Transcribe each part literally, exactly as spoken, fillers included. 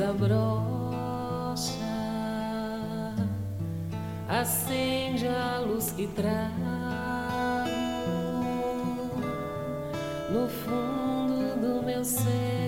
desabrocha, acende a luz que trago no fundo do meu ser.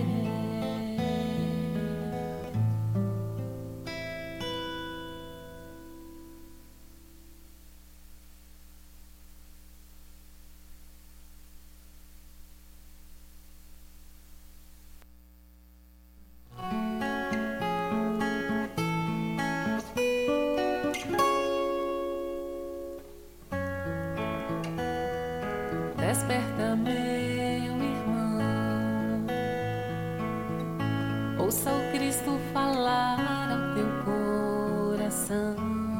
Desperta, meu irmão, ouça o Cristo falar ao teu coração,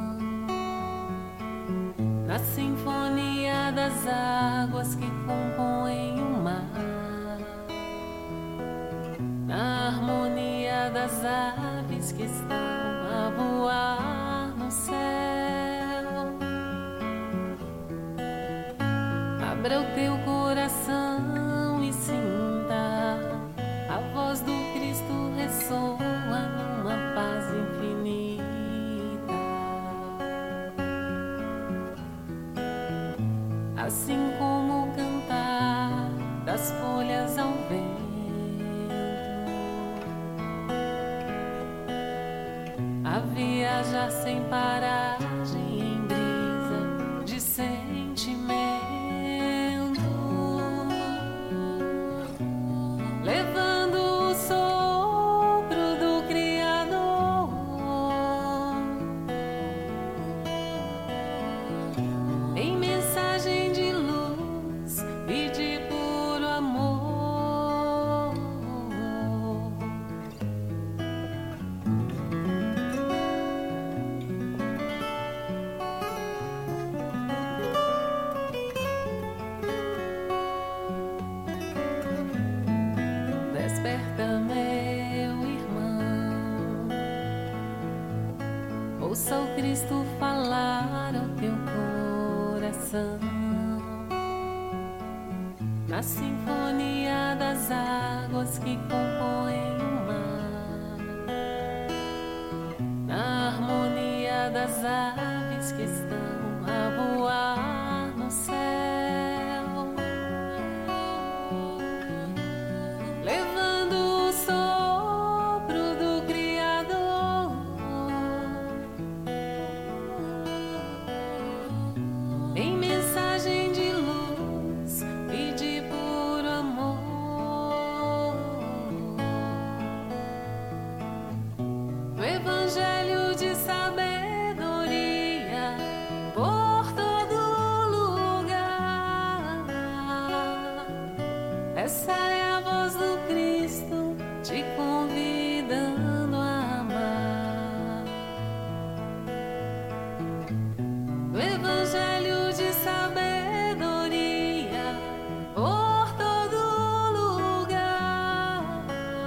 na sinfonia das águas que compõem o mar, na harmonia das aves que estão a voar no céu. Abra o teu coração e sinta a voz do Cristo ressoa numa paz infinita. Assim como o cantar das folhas ao vento, a viajar sem paragem em brisa de sentimento. Desperta, meu irmão, ouça o Cristo falar ao teu coração, na sinfonia das águas que compõem o mar, na harmonia das aves que estão a voar no céu. Em mensagem de luz e de puro amor, no evangelho de sabedoria por todo lugar. Essa é a voz do Cristo te convidando a amar. No evangelho de sabedoria por todo lugar.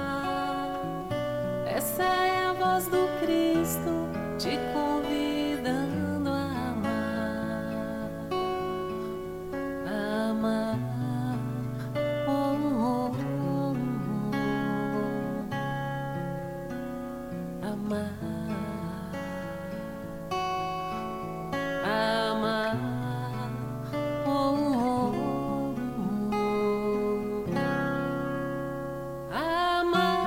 Essa é a voz do Cristo te convidando a amar, a amar. Oh, oh, oh, oh. Amar. Amar, oh, oh, oh. Amar.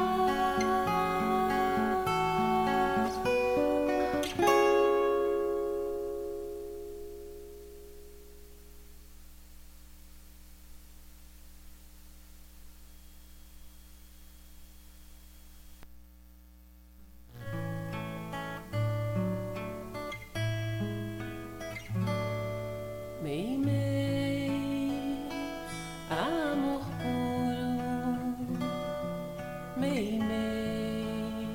Mei, mei, amor puro, mei, mei,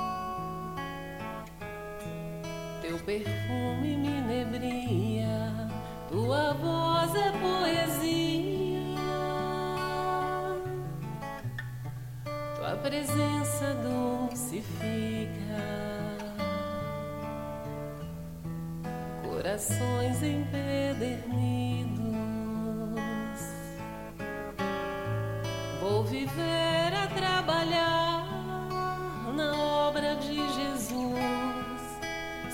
teu perfume me inebria, tua voz é poesia, tua presença dulcifica corações empedernidos. Vou viver a trabalhar na obra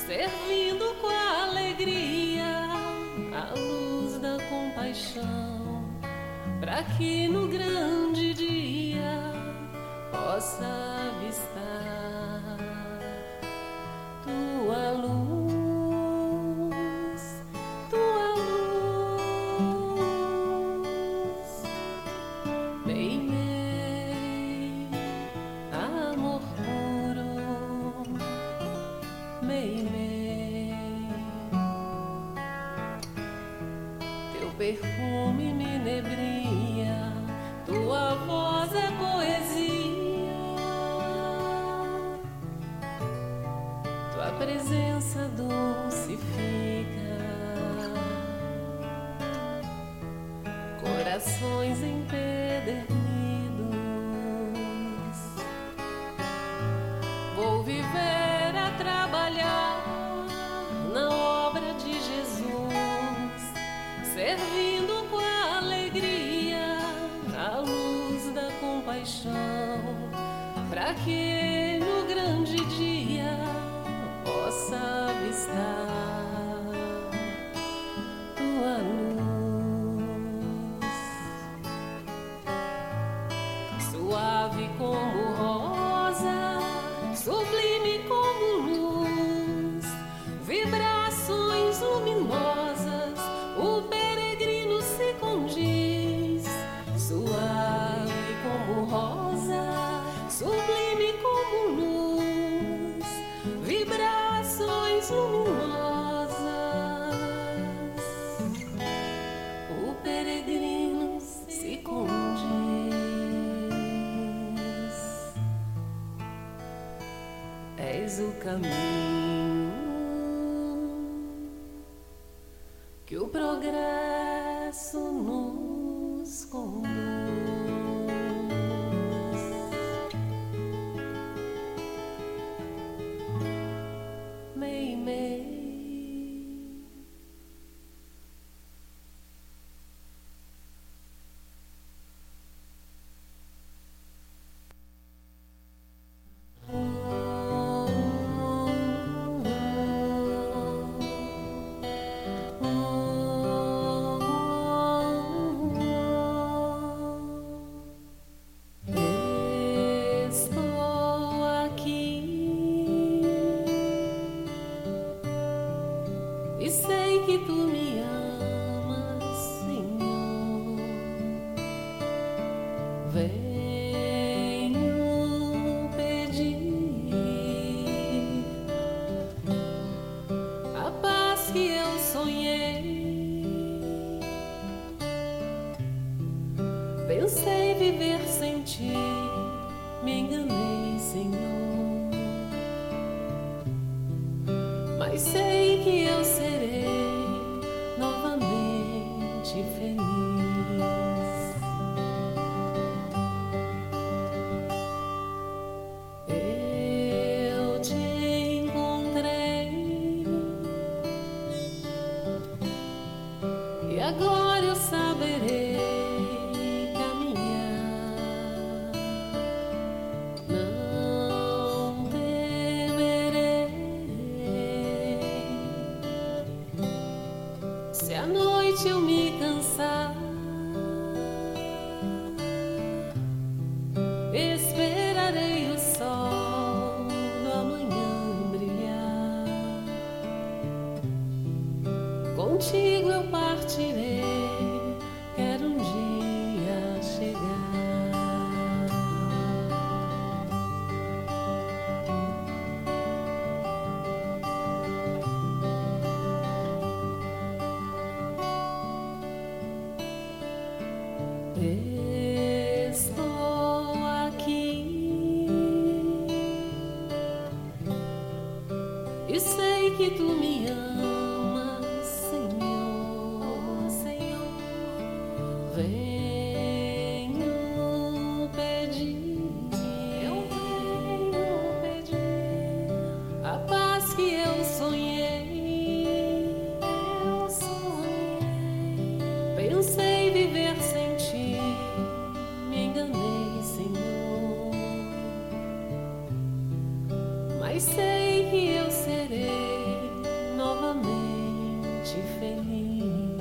servindo com alegria a luz da compaixão, para que no grande dia possa avistar tua luz, tua luz. Mei, mei, amor puro, mei, mei, teu perfume me inebria, tua voz é poesia, tua presença dulcifica corações empedernidos. Vou viver a trabalhar na obra de Jesus, servindo com alegria a luz da compaixão, para que no grande dia possa avistar tua luz, suave como rosa, sublime como luz, vibrações luminosas, o peregrino se condiz, suave como rosa, sublime como luz, vibrações luminosas, o peregrino se condiz. És o caminho que o progresso nos conduz. Mei, mei. Estou aqui e sei que tu me amas, Senhor. Venho pedir a paz que eu sonhei. Pensei viver sem ti, me enganei, Senhor, mas sei que eu serei novamente feliz. Eu te encontrei e agora eu saberei caminhar. Não temerei se à noite eu me cansar. Esperarei o sol do amanhã brilhar. Contigo eu partirei, quero um dia chegar. Estou aqui e sei que tu me amas, Senhor, Senhor. Venho pedir, eu venho pedir a paz que eu sonhei, eu sonhei. Pensei viver sem ti, me enganei, Senhor, mas sei que eu serei te feliz.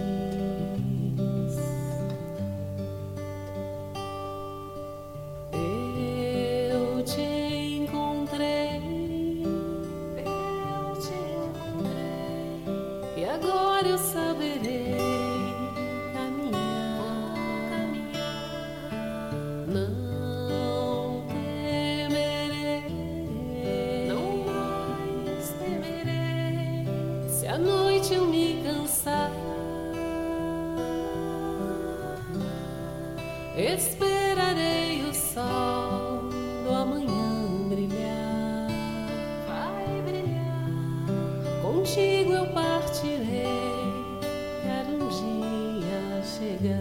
Eu te encontrei, eu te encontrei, e agora eu saberei caminhar, caminhar. Não temerei, não mais temerei, se à noite eu me cansar. Esperarei o sol do amanhã brilhar, vai brilhar. Contigo eu partirei, quero um dia chegar.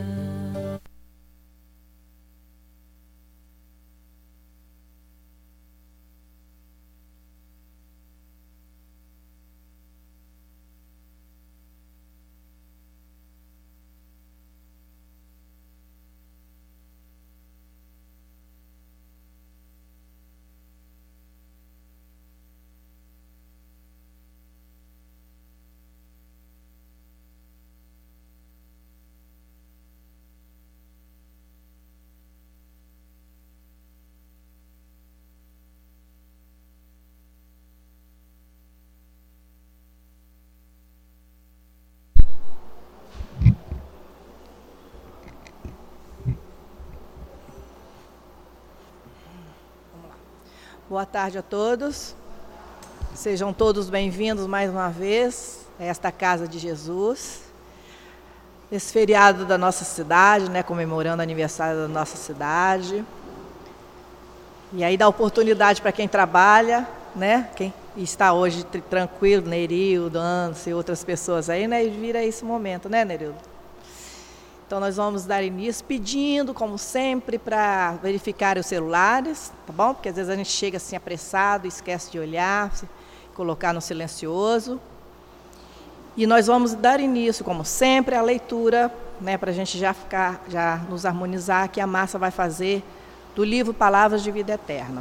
Boa tarde a todos. Sejam todos bem-vindos mais uma vez a esta Casa de Jesus. Esse feriado da nossa cidade, né, comemorando o aniversário da nossa cidade. E aí dá oportunidade para quem trabalha, né, quem está hoje tranquilo, Nerildo, Anse e outras pessoas aí, né, e vira esse momento, né, Nerildo? Então, nós vamos dar início pedindo, como sempre, para verificar os celulares, tá bom? Porque às vezes a gente chega assim apressado, esquece de olhar, colocar no silencioso. E nós vamos dar início, como sempre, à leitura, né, para a gente já ficar, já nos harmonizar, que a Márcia vai fazer do livro Palavras de Vida Eterna.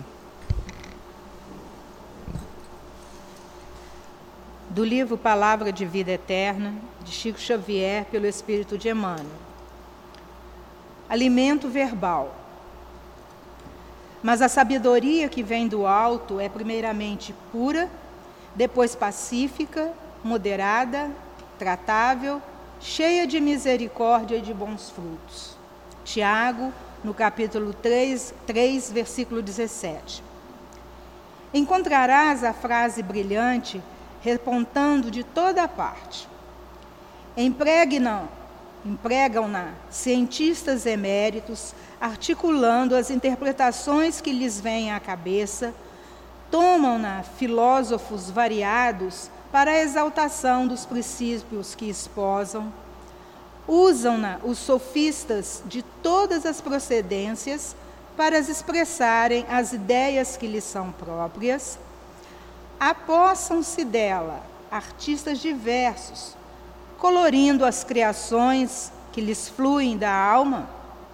Do livro Palavra de Vida Eterna, de Chico Xavier, pelo Espírito de Emmanuel. Alimento verbal. Mas a sabedoria que vem do alto é primeiramente pura, depois pacífica, moderada, tratável, cheia de misericórdia e de bons frutos. Tiago, no capítulo três, três, versículo dezessete. Encontrarás a frase brilhante repontando de toda parte. Empregam-na Empregam-na cientistas eméritos, articulando as interpretações que lhes vêm à cabeça, tomam-na filósofos variados para a exaltação dos princípios que esposam, usam-na os sofistas de todas as procedências para expressarem as ideias que lhes são próprias, apossam-se dela artistas diversos, colorindo as criações que lhes fluem da alma.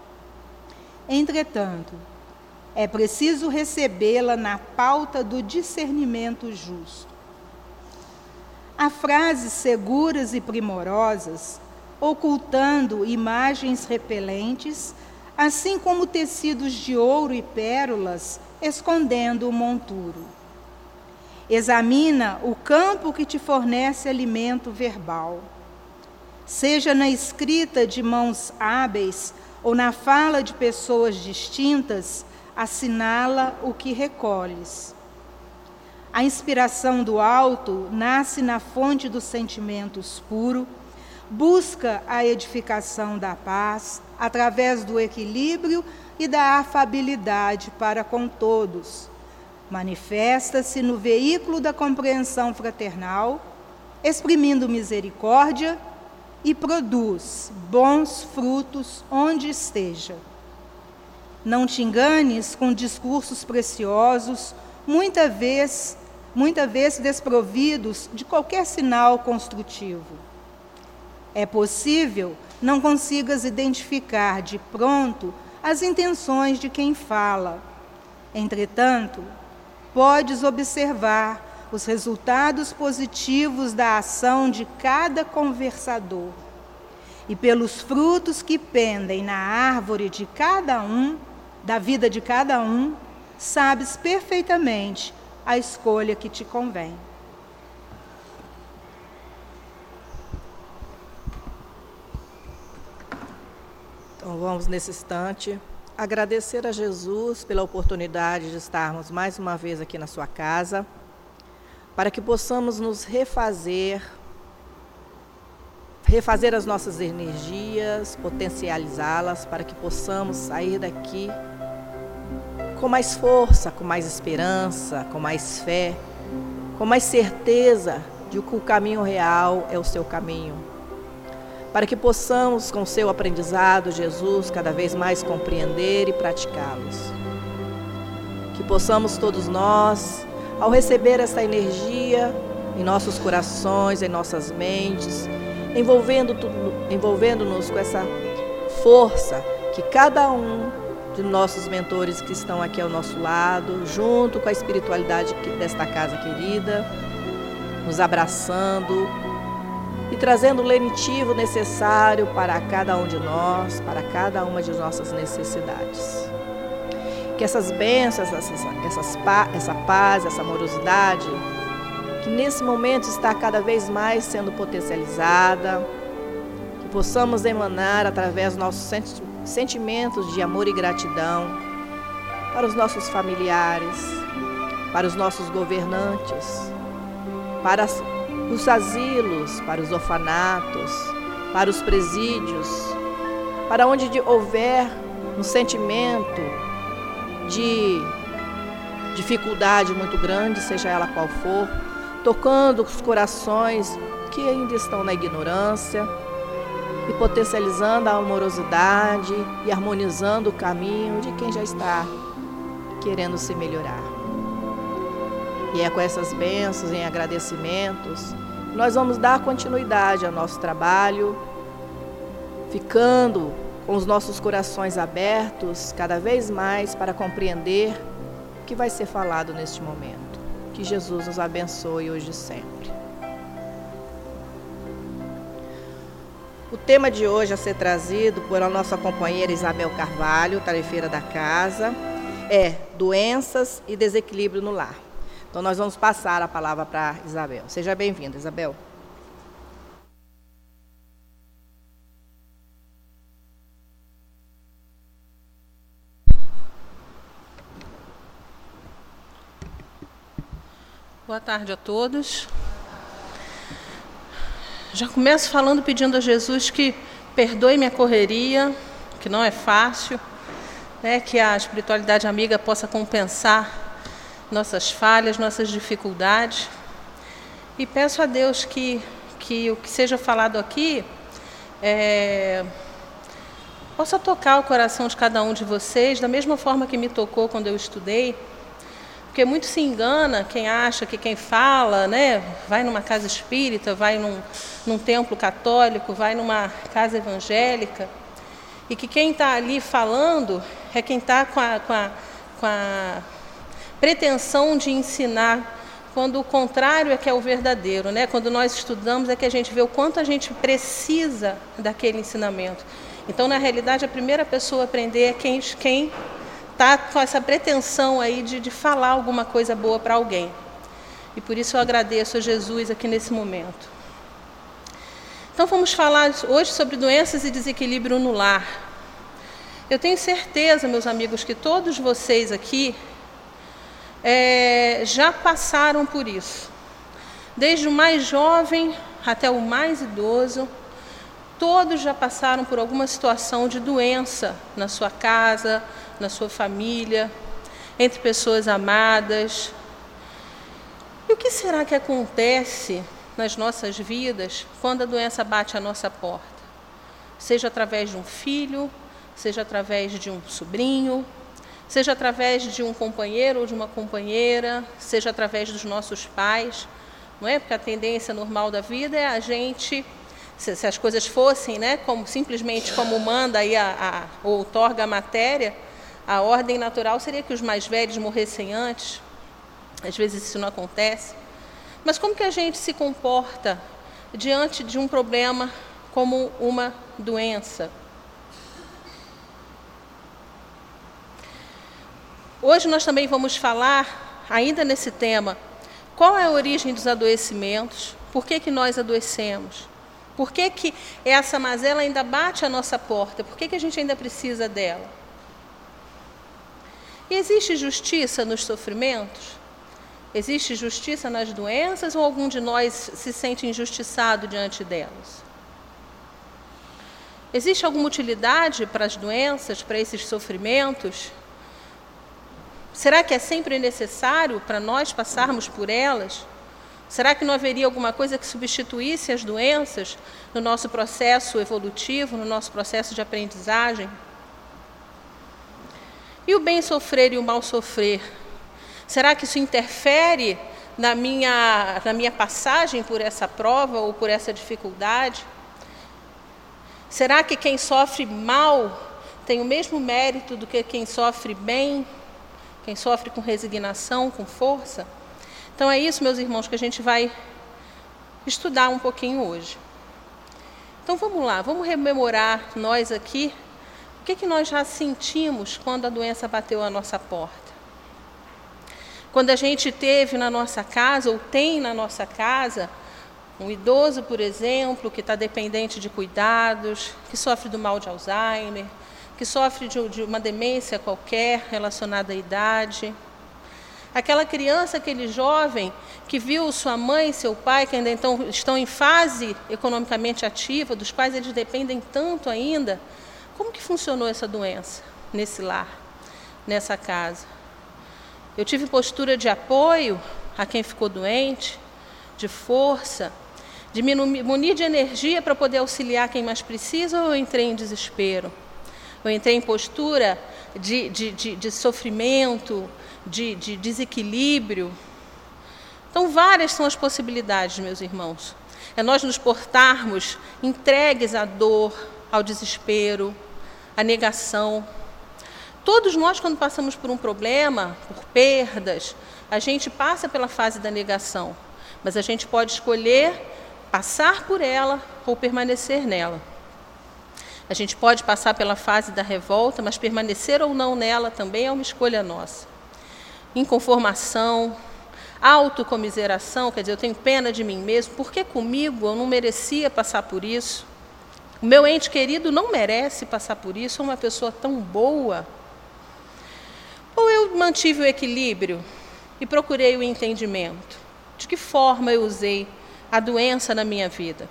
Entretanto, é preciso recebê-la na pauta do discernimento justo. Há frases seguras e primorosas, ocultando imagens repelentes, assim como tecidos de ouro e pérolas, escondendo o monturo. Examina o campo que te fornece alimento verbal. Seja na escrita de mãos hábeis ou na fala de pessoas distintas, assinala o que recolhes. A inspiração do alto nasce na fonte dos sentimentos puros, busca a edificação da paz através do equilíbrio e da afabilidade para com todos. Manifesta-se no veículo da compreensão fraternal, exprimindo misericórdia, e produz bons frutos onde esteja. Não te enganes com discursos preciosos, muita vez, muita vez desprovidos de qualquer sinal construtivo. É possível não consigas identificar de pronto as intenções de quem fala. Entretanto, podes observar os resultados positivos da ação de cada conversador. E pelos frutos que pendem na árvore de cada um, da vida de cada um, sabes perfeitamente a escolha que te convém. Então vamos nesse instante agradecer a Jesus pela oportunidade de estarmos mais uma vez aqui na sua casa, para que possamos nos refazer, refazer as nossas energias, potencializá-las, para que possamos sair daqui com mais força, com mais esperança, com mais fé, com mais certeza de que o caminho real é o seu caminho. Para que possamos, com o seu aprendizado, Jesus, cada vez mais compreender e praticá-los. Que possamos todos nós, ao receber essa energia em nossos corações, em nossas mentes, envolvendo envolvendo-nos com essa força que cada um de nossos mentores que estão aqui ao nosso lado, junto com a espiritualidade desta casa querida, nos abraçando e trazendo o lenitivo necessário para cada um de nós, para cada uma de nossas necessidades. Que essas bênçãos, essas, essas, essa paz, essa amorosidade, que nesse momento está cada vez mais sendo potencializada, que possamos emanar através dos nossos sentimentos de amor e gratidão para os nossos familiares, para os nossos governantes, para os asilos, para os orfanatos, para os presídios, para onde houver um sentimento de dificuldade muito grande, seja ela qual for, tocando os corações que ainda estão na ignorância e potencializando a amorosidade e harmonizando o caminho de quem já está querendo se melhorar. E é com essas bênçãos e agradecimentos nós vamos dar continuidade ao nosso trabalho, ficando com os nossos corações abertos cada vez mais para compreender o que vai ser falado neste momento. Que Jesus nos abençoe hoje e sempre. O tema de hoje a ser trazido por a nossa companheira Isabel Carvalho, tarefeira da casa, é doenças e desequilíbrio no lar. Então nós vamos passar a palavra para Isabel. Seja bem-vinda, Isabel. Boa tarde a todos. Já começo falando, pedindo a Jesus que perdoe minha correria, que não é fácil, né, que a espiritualidade amiga possa compensar nossas falhas, nossas dificuldades. E peço a Deus que, que o que seja falado aqui é, possa tocar o coração de cada um de vocês, da mesma forma que me tocou quando eu estudei. Porque muito se engana quem acha que quem fala, né, vai numa casa espírita, vai num, num templo católico, vai numa casa evangélica, e que quem está ali falando é quem está com a, com, a, com a pretensão de ensinar, quando o contrário é que é o verdadeiro, né? Quando nós estudamos é que a gente vê o quanto a gente precisa daquele ensinamento. Então, na realidade, a primeira pessoa a aprender é quem... quem está com essa pretensão aí de, de falar alguma coisa boa para alguém. E por isso eu agradeço a Jesus aqui nesse momento. Então vamos falar hoje sobre doenças e desequilíbrio no lar. Eu tenho certeza, meus amigos, que todos vocês aqui é, já passaram por isso. Desde o mais jovem até o mais idoso, todos já passaram por alguma situação de doença na sua casa, na sua família, entre pessoas amadas. E o que será que acontece nas nossas vidas quando a doença bate à nossa porta? Seja através de um filho, seja através de um sobrinho, seja através de um companheiro ou de uma companheira, seja através dos nossos pais, não é? Porque a tendência normal da vida é a gente, se, se as coisas fossem, né, como, simplesmente como manda aí a, a, ou outorga a matéria, a ordem natural seria que os mais velhos morressem antes. Às vezes isso não acontece. Mas como que a gente se comporta diante de um problema como uma doença? Hoje nós também vamos falar, ainda nesse tema, qual é a origem dos adoecimentos, por que que nós adoecemos, por que que essa mazela ainda bate à nossa porta, por que que a gente ainda precisa dela. E existe justiça nos sofrimentos? Existe justiça nas doenças ou algum de nós se sente injustiçado diante delas? Existe alguma utilidade para as doenças, para esses sofrimentos? Será que é sempre necessário para nós passarmos por elas? Será que não haveria alguma coisa que substituísse as doenças no nosso processo evolutivo, no nosso processo de aprendizagem? E o bem sofrer e o mal sofrer? Será que isso interfere na minha, na minha passagem por essa prova ou por essa dificuldade? Será que quem sofre mal tem o mesmo mérito do que quem sofre bem? Quem sofre com resignação, com força? Então é isso, meus irmãos, que a gente vai estudar um pouquinho hoje. Então vamos lá, vamos rememorar nós aqui, o que que nós já sentimos quando a doença bateu à nossa porta. Quando a gente teve na nossa casa, ou tem na nossa casa, um idoso, por exemplo, que está dependente de cuidados, que sofre do mal de Alzheimer, que sofre de, de uma demência qualquer relacionada à idade. Aquela criança, aquele jovem que viu sua mãe e seu pai, que ainda então estão em fase economicamente ativa, dos quais eles dependem tanto ainda. Como que funcionou essa doença nesse lar, nessa casa? Eu tive postura de apoio a quem ficou doente, de força, de me munir de energia para poder auxiliar quem mais precisa, ou eu entrei em desespero? Eu entrei em postura de, de, de, de sofrimento, de, de desequilíbrio. Então, várias são as possibilidades, meus irmãos. É nós nos portarmos entregues à dor, ao desespero, à negação. Todos nós, quando passamos por um problema, por perdas, a gente passa pela fase da negação. Mas a gente pode escolher passar por ela ou permanecer nela. A gente pode passar pela fase da revolta, mas permanecer ou não nela também é uma escolha nossa. Inconformação, autocomiseração, quer dizer, eu tenho pena de mim mesmo, porque comigo eu não merecia passar por isso. O meu ente querido não merece passar por isso, é uma pessoa tão boa. Ou eu mantive o equilíbrio e procurei o entendimento? De que forma eu usei a doença na minha vida?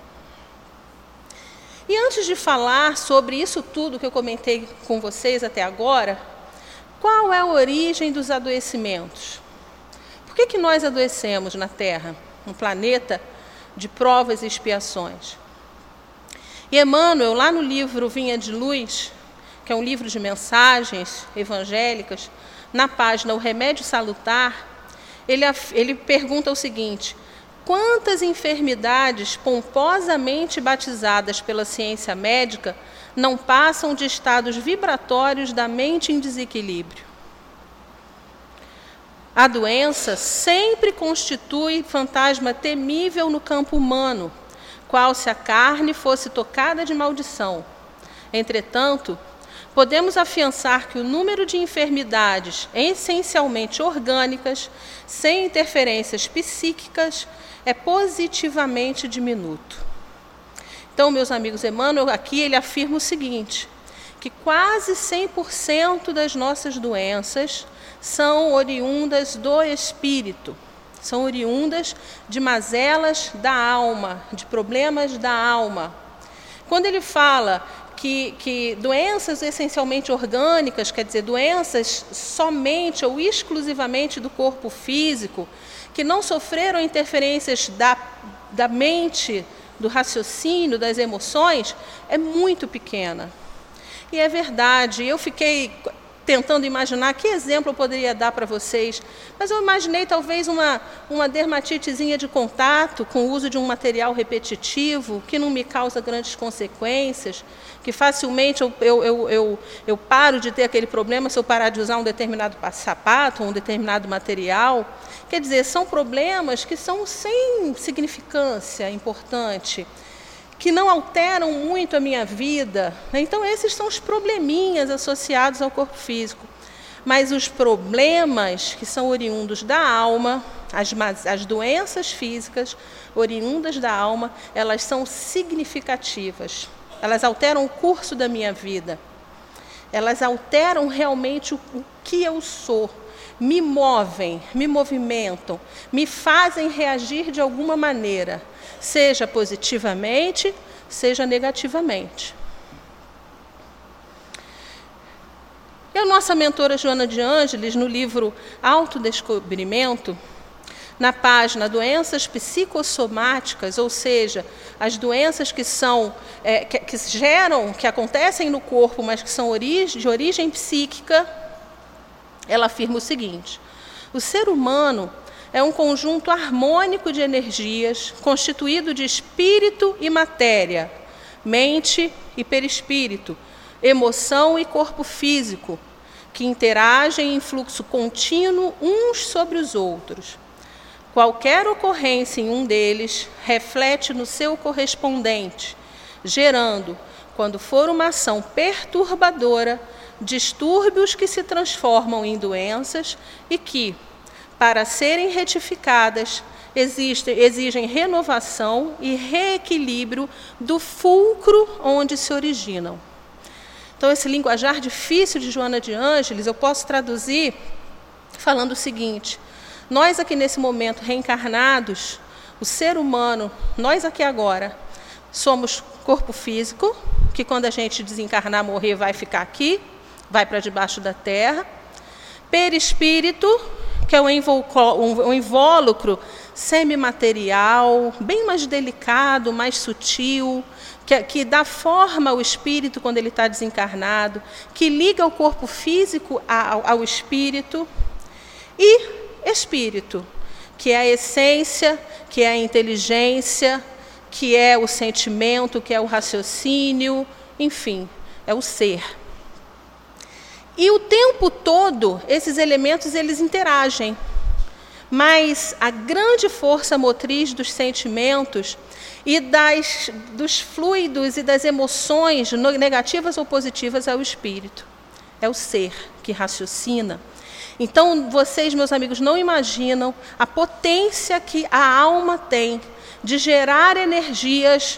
E antes de falar sobre isso tudo que eu comentei com vocês até agora, qual é a origem dos adoecimentos? Por que que nós adoecemos na Terra, um planeta de provas e expiações? E Emmanuel, lá no livro Vinha de Luz, que é um livro de mensagens evangélicas, na página O Remédio Salutar, ele, ele pergunta o seguinte: quantas enfermidades pomposamente batizadas pela ciência médica não passam de estados vibratórios da mente em desequilíbrio? A doença sempre constitui fantasma temível no campo humano, qual se a carne fosse tocada de maldição. Entretanto, podemos afiançar que o número de enfermidades essencialmente orgânicas, sem interferências psíquicas, é positivamente diminuto. Então, meus amigos, Emmanuel aqui ele afirma o seguinte, que quase cem por cento das nossas doenças são oriundas do espírito, são oriundas de mazelas da alma, de problemas da alma. Quando ele fala que, que doenças essencialmente orgânicas, quer dizer, doenças somente ou exclusivamente do corpo físico, que não sofreram interferências da, da mente, do raciocínio, das emoções, é muito pequena. E é verdade, eu fiquei tentando imaginar que exemplo eu poderia dar para vocês, mas eu imaginei talvez uma, uma dermatitezinha de contato com o uso de um material repetitivo que não me causa grandes consequências, que facilmente eu, eu, eu, eu, eu paro de ter aquele problema se eu parar de usar um determinado sapato, um determinado material. Quer dizer, são problemas que são sem significância importante, que não alteram muito a minha vida. Então, esses são os probleminhas associados ao corpo físico. Mas os problemas que são oriundos da alma, as, as doenças físicas oriundas da alma, elas são significativas. Elas alteram o curso da minha vida. Elas alteram realmente o, o que eu sou. Me movem, me movimentam, me fazem reagir de alguma maneira, seja positivamente, seja negativamente. E a nossa mentora Joana de Ângeles, no livro Autodescobrimento, na página Doenças Psicossomáticas, ou seja, as doenças que são, é, que, que geram, que acontecem no corpo, mas que são origem, de origem psíquica, ela afirma o seguinte: o ser humano é um conjunto harmônico de energias, constituído de espírito e matéria, mente e perispírito, emoção e corpo físico, que interagem em fluxo contínuo uns sobre os outros. Qualquer ocorrência em um deles reflete no seu correspondente, gerando, quando for uma ação perturbadora, distúrbios que se transformam em doenças e que, para serem retificadas, exigem, exigem renovação e reequilíbrio do fulcro onde se originam. Então, esse linguajar difícil de Joana de Ângeles, eu posso traduzir falando o seguinte: nós aqui nesse momento reencarnados, o ser humano, nós aqui agora, somos corpo físico, que quando a gente desencarnar, morrer, vai ficar aqui, vai para debaixo da terra. Perispírito, que é um invólucro semimaterial, bem mais delicado, mais sutil, que, que dá forma ao espírito quando ele está desencarnado, que liga o corpo físico ao, ao espírito. E espírito, que é a essência, que é a inteligência, que é o sentimento, que é o raciocínio, enfim, é o ser. E o tempo todo, esses elementos, eles interagem. Mas a grande força motriz dos sentimentos e das, dos fluidos e das emoções, negativas ou positivas, é o espírito. É o ser que raciocina. Então, vocês, meus amigos, não imaginam a potência que a alma tem de gerar energias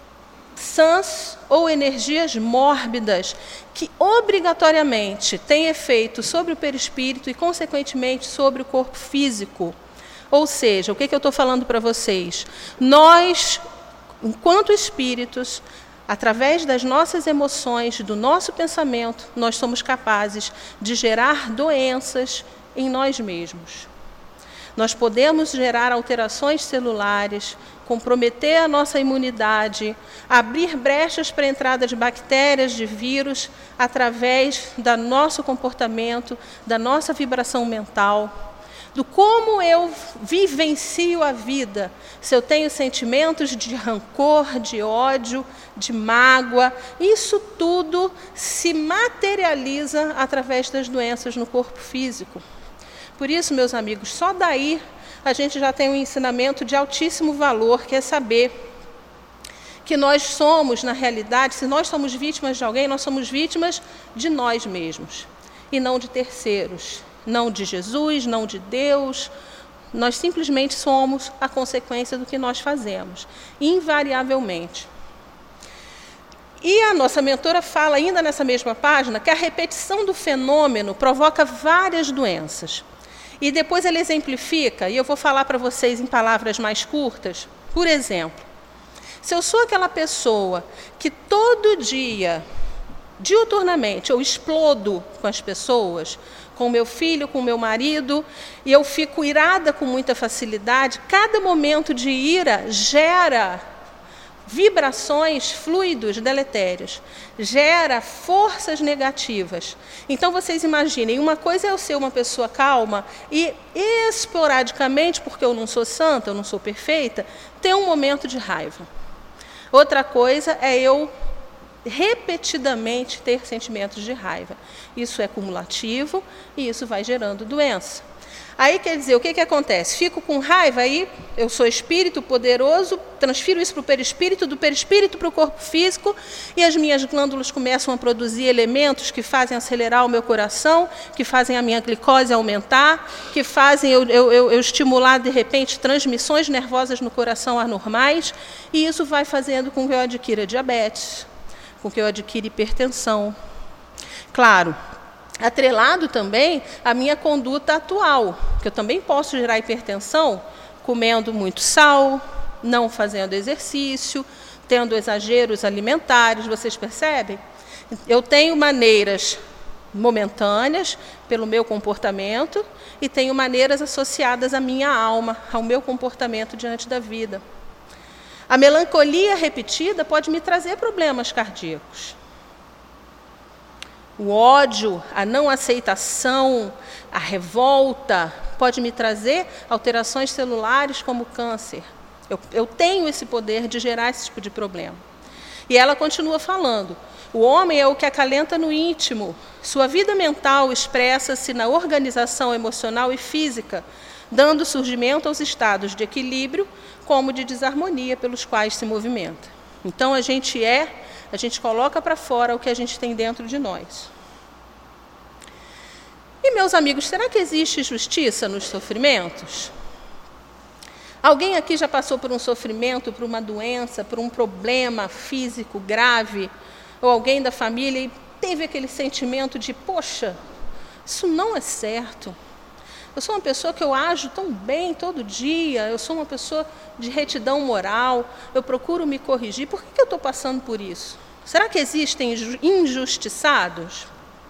sãs ou energias mórbidas, que obrigatoriamente têm efeito sobre o perispírito e, consequentemente, sobre o corpo físico. Ou seja, o que, que eu estou falando para vocês? Nós, enquanto espíritos, através das nossas emoções, do nosso pensamento, nós somos capazes de gerar doenças em nós mesmos. Nós podemos gerar alterações celulares, comprometer a nossa imunidade, abrir brechas para a entrada de bactérias, de vírus, através do nosso comportamento, da nossa vibração mental, do como eu vivencio a vida, se eu tenho sentimentos de rancor, de ódio, de mágoa. Isso tudo se materializa através das doenças no corpo físico. Por isso, meus amigos, só daí a gente já tem um ensinamento de altíssimo valor, que é saber que nós somos, na realidade, se nós somos vítimas de alguém, nós somos vítimas de nós mesmos, e não de terceiros, não de Jesus, não de Deus. Nós simplesmente somos a consequência do que nós fazemos, invariavelmente. E a nossa mentora fala, ainda nessa mesma página, que a repetição do fenômeno provoca várias doenças. E depois ele exemplifica, e eu vou falar para vocês em palavras mais curtas. Por exemplo, se eu sou aquela pessoa que todo dia, diuturnamente, eu explodo com as pessoas, com meu filho, com meu marido, e eu fico irada com muita facilidade, cada momento de ira gera vibrações, fluidos deletérios, gera forças negativas. Então, vocês imaginem, uma coisa é eu ser uma pessoa calma e, esporadicamente, porque eu não sou santa, eu não sou perfeita, ter um momento de raiva. Outra coisa é eu repetidamente ter sentimentos de raiva. Isso é cumulativo e isso vai gerando doença. Aí, quer dizer, o que, que acontece? Fico com raiva, aí eu sou espírito poderoso, transfiro isso para o perispírito, do perispírito para o corpo físico, e as minhas glândulas começam a produzir elementos que fazem acelerar o meu coração, que fazem a minha glicose aumentar, que fazem eu, eu, eu, eu estimular, de repente, transmissões nervosas no coração anormais, e isso vai fazendo com que eu adquira diabetes, com que eu adquira hipertensão. Claro, atrelado também à minha conduta atual, que eu também posso gerar hipertensão comendo muito sal, não fazendo exercício, tendo exageros alimentares, vocês percebem? Eu tenho maneiras momentâneas pelo meu comportamento e tenho maneiras associadas à minha alma, ao meu comportamento diante da vida. A melancolia repetida pode me trazer problemas cardíacos. O ódio, a não aceitação, a revolta, pode me trazer alterações celulares como câncer. Eu, eu tenho esse poder de gerar esse tipo de problema. E ela continua falando, o homem é o que acalenta no íntimo. Sua vida mental expressa-se na organização emocional e física, dando surgimento aos estados de equilíbrio, como de desarmonia pelos quais se movimenta. Então, a gente é... A gente coloca para fora o que a gente tem dentro de nós. E, meus amigos, será que existe justiça nos sofrimentos? Alguém aqui já passou por um sofrimento, por uma doença, por um problema físico grave? Ou alguém da família e teve aquele sentimento de, poxa, isso não é certo. Eu sou uma pessoa que eu ajo tão bem todo dia, eu sou uma pessoa de retidão moral, eu procuro me corrigir. Por que eu estou passando por isso? Será que existem injustiçados?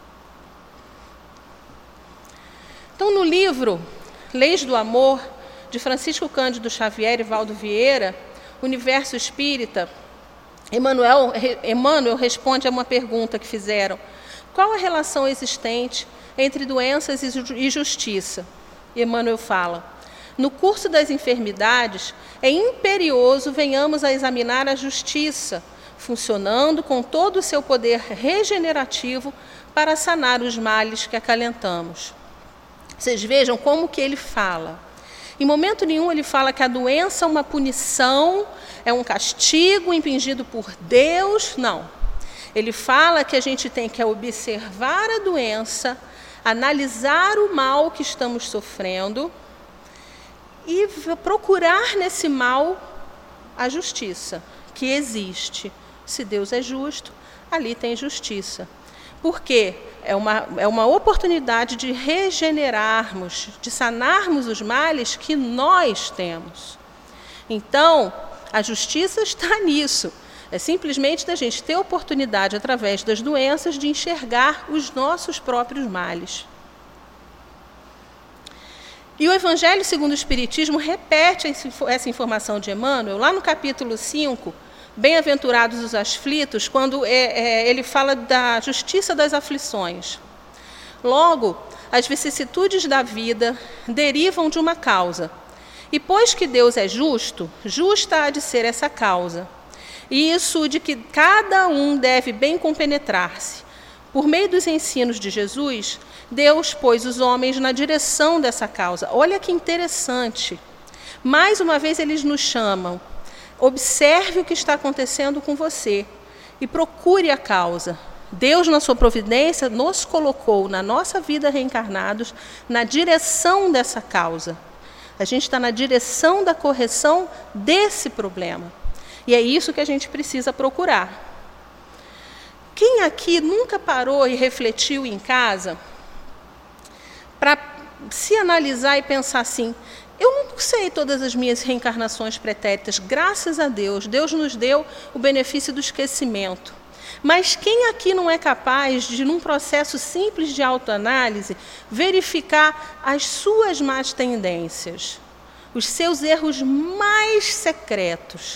Então, no livro Leis do Amor, de Francisco Cândido Xavier e Valdo Vieira, Universo Espírita, Emmanuel, Emmanuel responde a uma pergunta que fizeram. Qual a relação existente entre doenças e justiça? Emmanuel fala, no curso das enfermidades, é imperioso venhamos a examinar a justiça, funcionando com todo o seu poder regenerativo para sanar os males que acalentamos. Vocês vejam como que ele fala. Em momento nenhum ele fala que a doença é uma punição, é um castigo impingido por Deus, não. Ele fala que a gente tem que observar a doença, analisar o mal que estamos sofrendo e procurar nesse mal a justiça, que existe. Se Deus é justo, ali tem justiça. Por quê? É uma, é uma oportunidade de regenerarmos, de sanarmos os males que nós temos. Então, a justiça está nisso. É simplesmente da gente ter oportunidade, através das doenças, de enxergar os nossos próprios males. E o Evangelho segundo o Espiritismo repete essa informação de Emmanuel, lá no capítulo cinco, Bem-aventurados os aflitos, quando é, é, ele fala da justiça das aflições. Logo, as vicissitudes da vida derivam de uma causa. E pois que Deus é justo, justa há de ser essa causa. E isso de que cada um deve bem compenetrar-se. Por meio dos ensinos de Jesus, Deus pôs os homens na direção dessa causa. Olha que interessante. Mais uma vez eles nos chamam. Observe o que está acontecendo com você e procure a causa. Deus, na sua providência, nos colocou na nossa vida reencarnados na direção dessa causa. A gente está na direção da correção desse problema. E é isso que a gente precisa procurar. Quem aqui nunca parou e refletiu em casa para se analisar e pensar assim, eu não sei todas as minhas reencarnações pretéritas, graças a Deus, Deus nos deu o benefício do esquecimento. Mas quem aqui não é capaz de, num processo simples de autoanálise, verificar as suas más tendências, os seus erros mais secretos,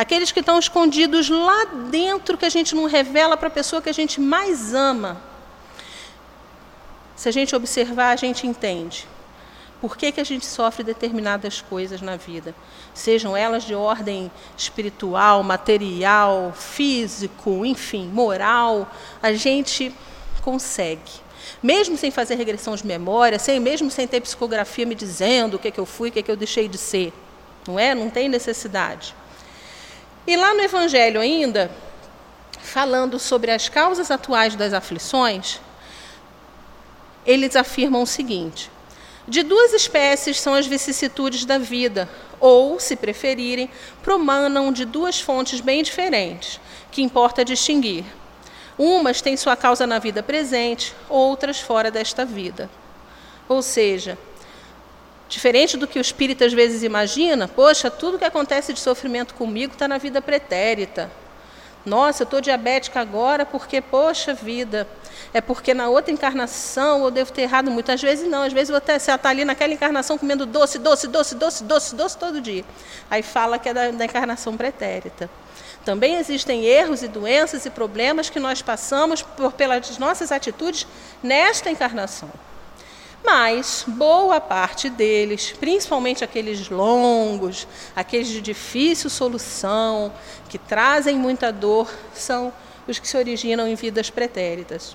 aqueles que estão escondidos lá dentro, que a gente não revela para a pessoa que a gente mais ama. Se a gente observar, a gente entende por que, que a gente sofre determinadas coisas na vida, sejam elas de ordem espiritual, material, físico, enfim, moral. A gente consegue, mesmo sem fazer regressão de memória, sem, mesmo sem ter psicografia me dizendo o que, que eu fui, o que, que eu deixei de ser. Não é? Não tem necessidade. E lá no Evangelho ainda, falando sobre as causas atuais das aflições, eles afirmam o seguinte: de duas espécies são as vicissitudes da vida, ou, se preferirem, promanam de duas fontes bem diferentes, que importa distinguir. Umas têm sua causa na vida presente, outras fora desta vida. Ou seja, diferente do que o espírito às vezes imagina, poxa, tudo que acontece de sofrimento comigo está na vida pretérita. Nossa, eu estou diabética agora porque, poxa vida, é porque na outra encarnação eu devo ter errado muito. Às vezes não, às vezes você está ali naquela encarnação comendo doce, doce, doce, doce, doce, doce todo dia. Aí fala que é da, da encarnação pretérita. Também existem erros e doenças e problemas que nós passamos por, pelas nossas atitudes nesta encarnação. Mas boa parte deles, principalmente aqueles longos, aqueles de difícil solução, que trazem muita dor, são os que se originam em vidas pretéritas.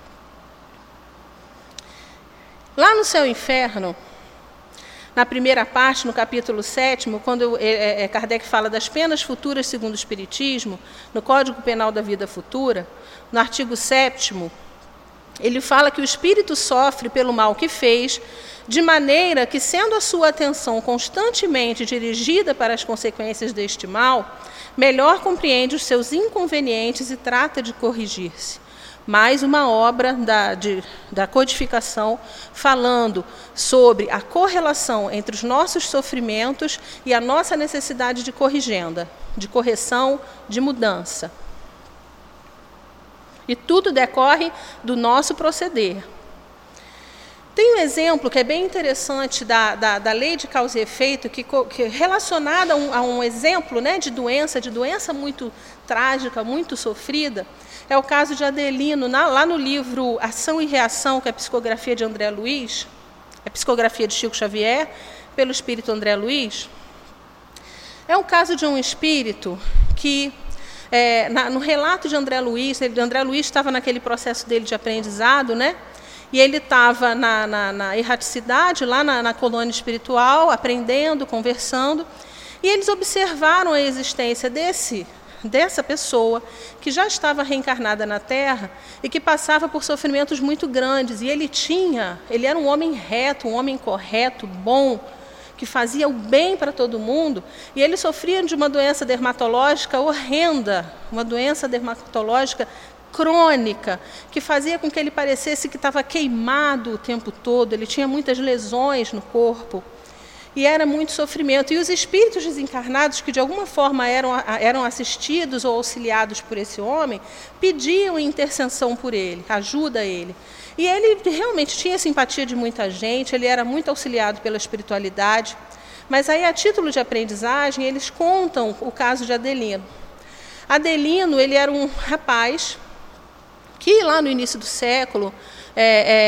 Lá no Céu e Inferno, na primeira parte, no capítulo sétimo, quando Kardec fala das penas futuras segundo o Espiritismo, no Código Penal da Vida Futura, no artigo sétimo, ele fala que o espírito sofre pelo mal que fez, de maneira que, sendo a sua atenção constantemente dirigida para as consequências deste mal, melhor compreende os seus inconvenientes e trata de corrigir-se. Mais uma obra da, de, da codificação falando sobre a correlação entre os nossos sofrimentos e a nossa necessidade de corrigenda, de correção, de mudança. E tudo decorre do nosso proceder. Tem um exemplo que é bem interessante da, da, da lei de causa e efeito, que, que relacionada a um, a um exemplo, né, de doença, de doença muito trágica, muito sofrida, é o caso de Adelino, na, lá no livro Ação e Reação, que é a psicografia de André Luiz, a psicografia de Chico Xavier, pelo espírito André Luiz. É um caso de um espírito que, é, na, no relato de André Luiz, ele, André Luiz estava naquele processo dele de aprendizado, né? E ele estava na, na, na erraticidade, lá na, na colônia espiritual, aprendendo, conversando, e eles observaram a existência desse, dessa pessoa que já estava reencarnada na Terra e que passava por sofrimentos muito grandes. E ele tinha, ele era um homem reto, um homem correto, bom, que fazia o bem para todo mundo, e ele sofria de uma doença dermatológica horrenda, uma doença dermatológica crônica, que fazia com que ele parecesse que estava queimado o tempo todo, ele tinha muitas lesões no corpo, e era muito sofrimento. E os espíritos desencarnados, que de alguma forma eram, eram assistidos ou auxiliados por esse homem, pediam intercessão por ele, ajuda a ele. E ele realmente tinha simpatia de muita gente, ele era muito auxiliado pela espiritualidade, mas aí, a título de aprendizagem, eles contam o caso de Adelino. Adelino, ele era um rapaz que lá no início do século, é,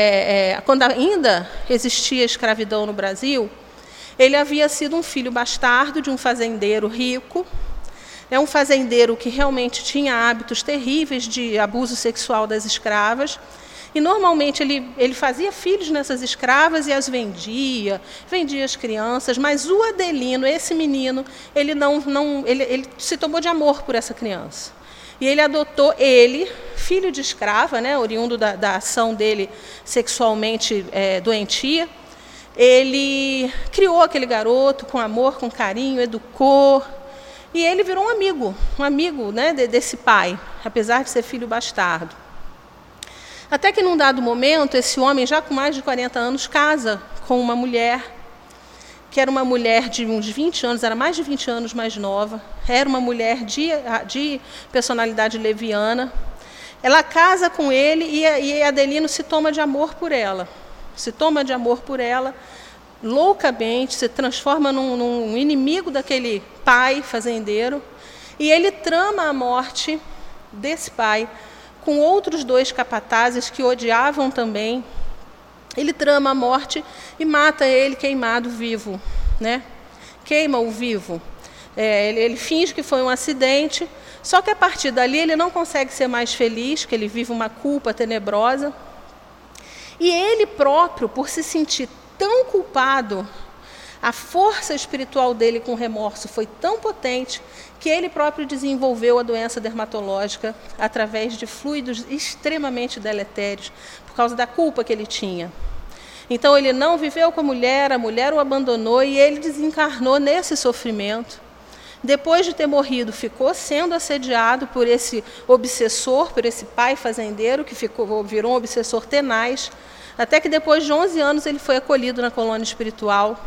é, é, quando ainda existia escravidão no Brasil, ele havia sido um filho bastardo de um fazendeiro rico, é um fazendeiro que realmente tinha hábitos terríveis de abuso sexual das escravas, e normalmente ele, ele fazia filhos nessas escravas e as vendia, vendia as crianças, mas o Adelino, esse menino, ele, não, não, ele, ele se tomou de amor por essa criança. E ele adotou ele, filho de escrava, né, oriundo da, da ação dele sexualmente é, doentia. Ele criou aquele garoto com amor, com carinho, educou. E ele virou um amigo, um amigo, né, desse pai, apesar de ser filho bastardo. Até que, num dado momento, esse homem, já com mais de quarenta anos, casa com uma mulher, que era uma mulher de uns vinte anos, era mais de vinte anos mais nova, era uma mulher de, de personalidade leviana. Ela casa com ele e, e Adelino se toma de amor por ela. Se toma de amor por ela, loucamente, se transforma num, num inimigo daquele pai fazendeiro. E ele trama a morte desse pai com outros dois capatazes que odiavam também. Ele trama a morte e mata ele queimado vivo, né? Queima-o vivo. É, ele, ele finge que foi um acidente, só que a partir dali ele não consegue ser mais feliz, que ele vive uma culpa tenebrosa. E ele próprio, por se sentir tão culpado, a força espiritual dele com remorso foi tão potente que ele próprio desenvolveu a doença dermatológica através de fluidos extremamente deletérios, por causa da culpa que ele tinha. Então ele não viveu com a mulher, a mulher o abandonou e ele desencarnou nesse sofrimento. Depois de ter morrido, ficou sendo assediado por esse obsessor, por esse pai fazendeiro, que ficou, virou um obsessor tenaz, até que depois de onze anos ele foi acolhido na colônia espiritual,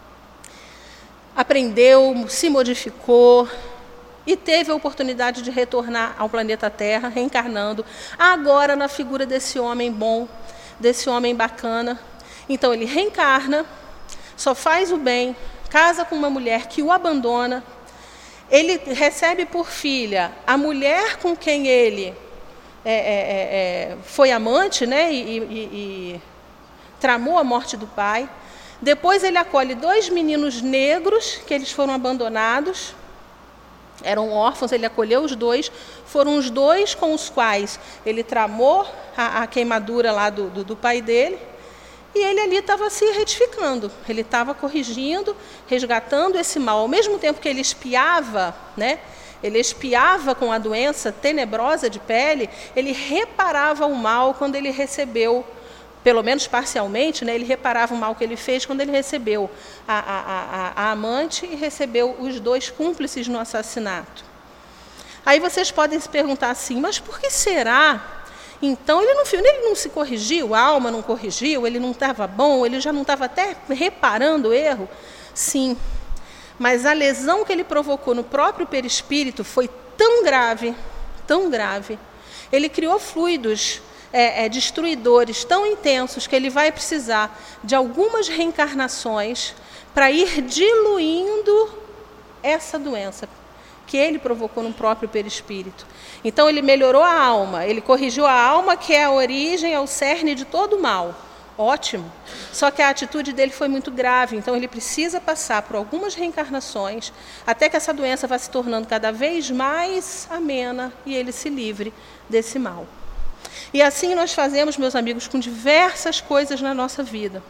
aprendeu, se modificou e teve a oportunidade de retornar ao planeta Terra, reencarnando, agora na figura desse homem bom, desse homem bacana. Então ele reencarna, só faz o bem, casa com uma mulher que o abandona, ele recebe por filha a mulher com quem ele é, é, é, foi amante, né, e, e, e tramou a morte do pai. Depois ele acolhe dois meninos negros, que eles foram abandonados, eram órfãos, ele acolheu os dois, foram os dois com os quais ele tramou a, a queimadura lá do, do, do pai dele, e ele ali estava se retificando, ele estava corrigindo, resgatando esse mal. Ao mesmo tempo que ele espiava, né, ele espiava com a doença tenebrosa de pele, ele reparava o mal quando ele recebeu, pelo menos parcialmente, né, ele reparava o mal que ele fez quando ele recebeu a, a, a, a amante e recebeu os dois cúmplices no assassinato. Aí vocês podem se perguntar assim, mas por que será? Então, ele não, ele não se corrigiu, a alma não corrigiu, ele não estava bom, ele já não estava até reparando o erro? Sim, mas a lesão que ele provocou no próprio perispírito foi tão grave, tão grave. Ele criou fluidos é, é, destruidores tão intensos que ele vai precisar de algumas reencarnações para ir diluindo essa doença que ele provocou no próprio perispírito. Então ele melhorou a alma, ele corrigiu a alma, que é a origem, é o cerne de todo o mal. Ótimo. Só que a atitude dele foi muito grave, então ele precisa passar por algumas reencarnações, até que essa doença vá se tornando cada vez mais amena e ele se livre desse mal. E assim nós fazemos, meus amigos, com diversas coisas na nossa vida.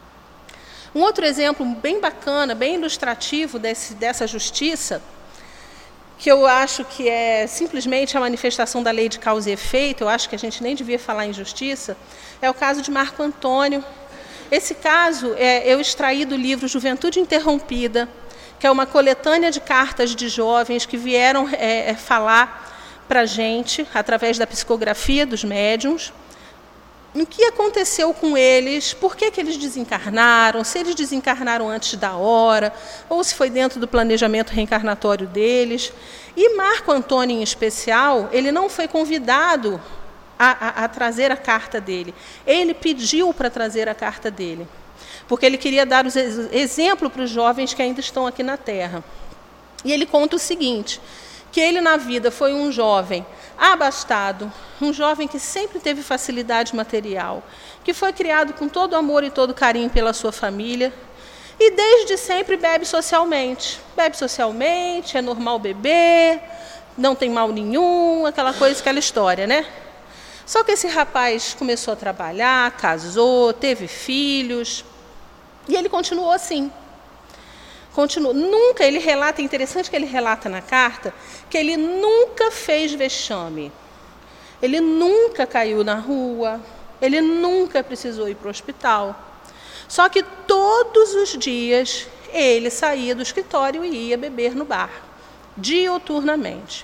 Um outro exemplo bem bacana, bem ilustrativo desse, dessa justiça, que eu acho que é simplesmente a manifestação da lei de causa e efeito, eu acho que a gente nem devia falar em justiça, é o caso de Marco Antônio. Esse caso é, eu extraí do livro Juventude Interrompida, que é uma coletânea de cartas de jovens que vieram é, é, falar para a gente, através da psicografia dos médiuns, o que aconteceu com eles, por que, que eles desencarnaram, se eles desencarnaram antes da hora, ou se foi dentro do planejamento reencarnatório deles. E Marco Antônio, em especial, ele não foi convidado a, a, a trazer a carta dele. Ele pediu para trazer a carta dele, porque ele queria dar os ex- exemplo para os jovens que ainda estão aqui na Terra. E ele conta o seguinte, que ele na vida foi um jovem abastado, um jovem que sempre teve facilidade material, que foi criado com todo amor e todo carinho pela sua família, e desde sempre bebe socialmente. Bebe socialmente, é normal beber, não tem mal nenhum, aquela coisa, aquela história, né? Só que esse rapaz começou a trabalhar, casou, teve filhos, e ele continuou assim. Continua. Nunca, ele relata, é interessante que ele relata na carta, que ele nunca fez vexame, ele nunca caiu na rua, ele nunca precisou ir para o hospital. Só que todos os dias ele saía do escritório e ia beber no bar, diuturnamente.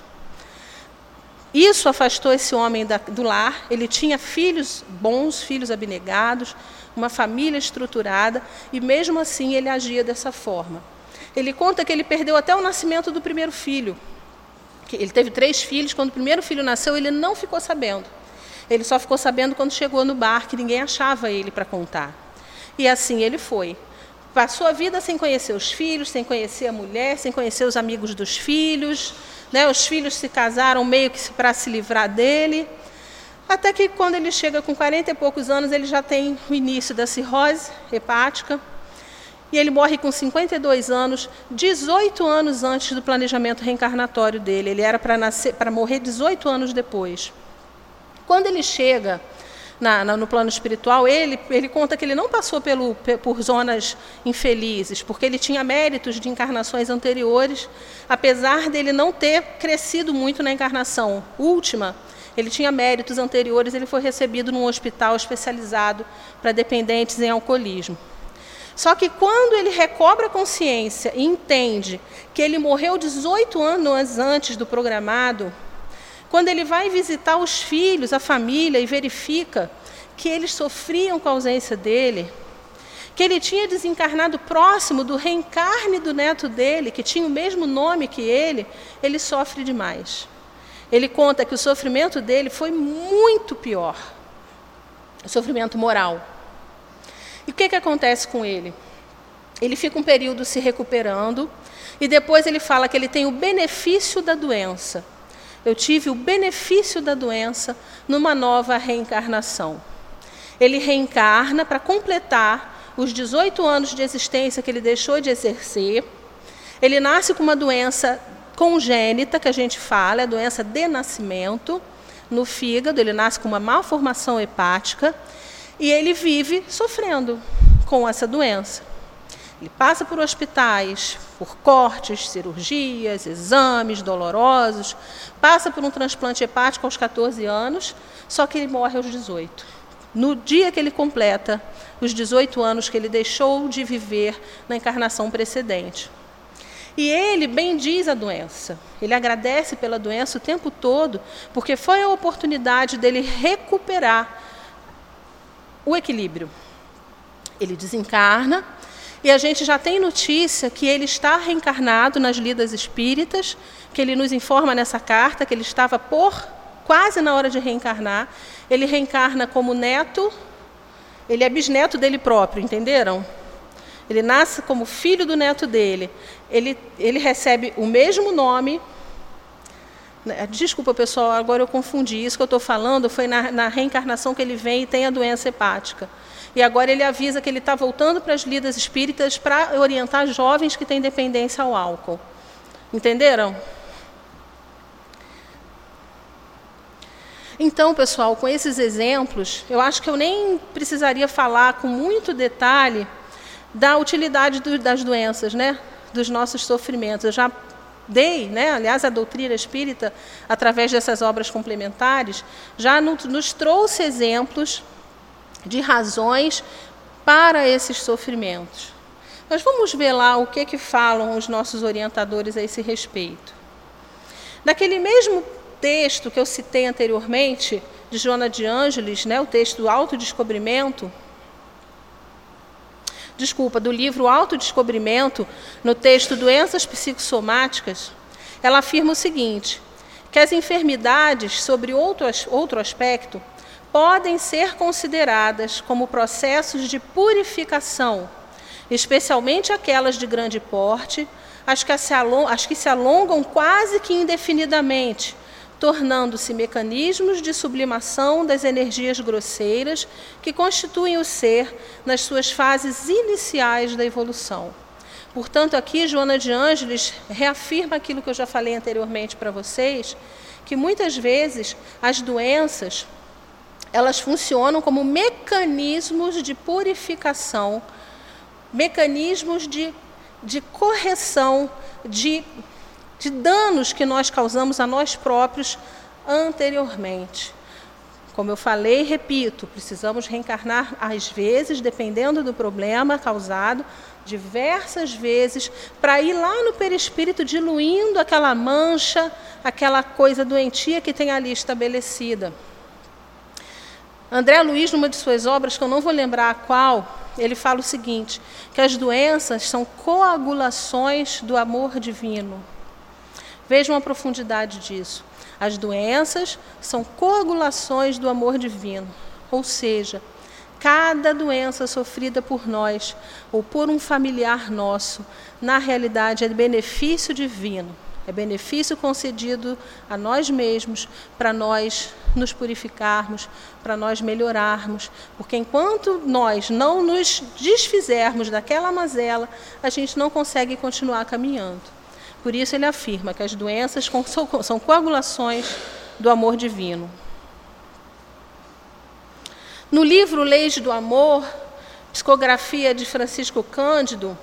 Isso afastou esse homem da, do lar, ele tinha filhos bons, filhos abnegados, uma família estruturada, e mesmo assim ele agia dessa forma. Ele conta que ele perdeu até o nascimento do primeiro filho. Ele teve três filhos, quando o primeiro filho nasceu, ele não ficou sabendo. Ele só ficou sabendo quando chegou no bar, que ninguém achava ele para contar. E assim ele foi. Passou a vida sem conhecer os filhos, sem conhecer a mulher, sem conhecer os amigos dos filhos, né? Os filhos se casaram meio que para se livrar dele, até que quando ele chega com quarenta e poucos anos, ele já tem o início da cirrose hepática, e ele morre com cinquenta e dois anos, dezoito anos antes do planejamento reencarnatório dele. Ele era para nascer, para morrer dezoito anos depois. Quando ele chega na, na, no plano espiritual, ele, ele conta que ele não passou pelo, por zonas infelizes, porque ele tinha méritos de encarnações anteriores, apesar dele não ter crescido muito na encarnação última. Ele tinha méritos anteriores, ele foi recebido num hospital especializado para dependentes em alcoolismo. Só que quando ele recobra a consciência e entende que ele morreu dezoito anos antes do programado, quando ele vai visitar os filhos, a família, e verifica que eles sofriam com a ausência dele, que ele tinha desencarnado próximo do reencarne do neto dele, que tinha o mesmo nome que ele, ele sofre demais. Ele conta que o sofrimento dele foi muito pior, o sofrimento moral. E o que, que acontece com ele? Ele fica um período se recuperando e depois ele fala que ele tem o benefício da doença. Eu tive o benefício da doença numa nova reencarnação. Ele reencarna para completar os dezoito anos de existência que ele deixou de exercer. Ele nasce com uma doença congênita, que a gente fala, é a doença de nascimento, no fígado. Ele nasce com uma malformação hepática. E ele vive sofrendo com essa doença. Ele passa por hospitais, por cortes, cirurgias, exames dolorosos, passa por um transplante hepático aos catorze anos, só que ele morre aos dezoito. No dia que ele completa os dezoito anos que ele deixou de viver na encarnação precedente. E ele bendiz a doença, ele agradece pela doença o tempo todo, porque foi a oportunidade dele recuperar o equilíbrio. Ele desencarna e a gente já tem notícia que ele está reencarnado nas lidas espíritas, que ele nos informa nessa carta que ele estava por quase na hora de reencarnar. Ele reencarna como neto, ele é bisneto dele próprio, entenderam? Ele nasce como filho do neto dele. Ele, ele recebe o mesmo nome. Desculpa, pessoal, agora eu confundi. Isso que eu estou falando foi na, na reencarnação que ele vem e tem a doença hepática. E agora ele avisa que ele está voltando para as lidas espíritas para orientar jovens que têm dependência ao álcool. Entenderam? Então, pessoal, com esses exemplos, eu acho que eu nem precisaria falar com muito detalhe da utilidade do, das doenças, né? Dos nossos sofrimentos. Eu já dei, né? Aliás, a doutrina espírita, através dessas obras complementares, já nos trouxe exemplos de razões para esses sofrimentos. Mas vamos ver lá o que, que falam os nossos orientadores a esse respeito. Naquele mesmo texto que eu citei anteriormente, de Joana de Ângeles, né? O texto do Autodescobrimento, desculpa, do livro Autodescobrimento, no texto Doenças Psicossomáticas, ela afirma o seguinte, que as enfermidades, sobre outro, outro aspecto, podem ser consideradas como processos de purificação, especialmente aquelas de grande porte, as que se alongam, as que se alongam quase que indefinidamente, tornando-se mecanismos de sublimação das energias grosseiras que constituem o ser nas suas fases iniciais da evolução. Portanto, aqui Joana de Ângeles reafirma aquilo que eu já falei anteriormente para vocês, que muitas vezes as doenças, elas funcionam como mecanismos de purificação, mecanismos de, de correção, de de danos que nós causamos a nós próprios anteriormente. Como eu falei, repito, precisamos reencarnar às vezes, dependendo do problema causado, diversas vezes, para ir lá no perispírito diluindo aquela mancha, aquela coisa doentia que tem ali estabelecida. André Luiz, numa de suas obras, que eu não vou lembrar qual, ele fala o seguinte, que as doenças são coagulações do amor divino. Vejam a profundidade disso. As doenças são coagulações do amor divino. Ou seja, cada doença sofrida por nós ou por um familiar nosso, na realidade é benefício divino. É benefício concedido a nós mesmos para nós nos purificarmos, para nós melhorarmos. Porque enquanto nós não nos desfizermos daquela mazela, a gente não consegue continuar caminhando. Por isso ele afirma que as doenças são coagulações do amor divino. No livro Leis do Amor, psicografia de Francisco Cândido,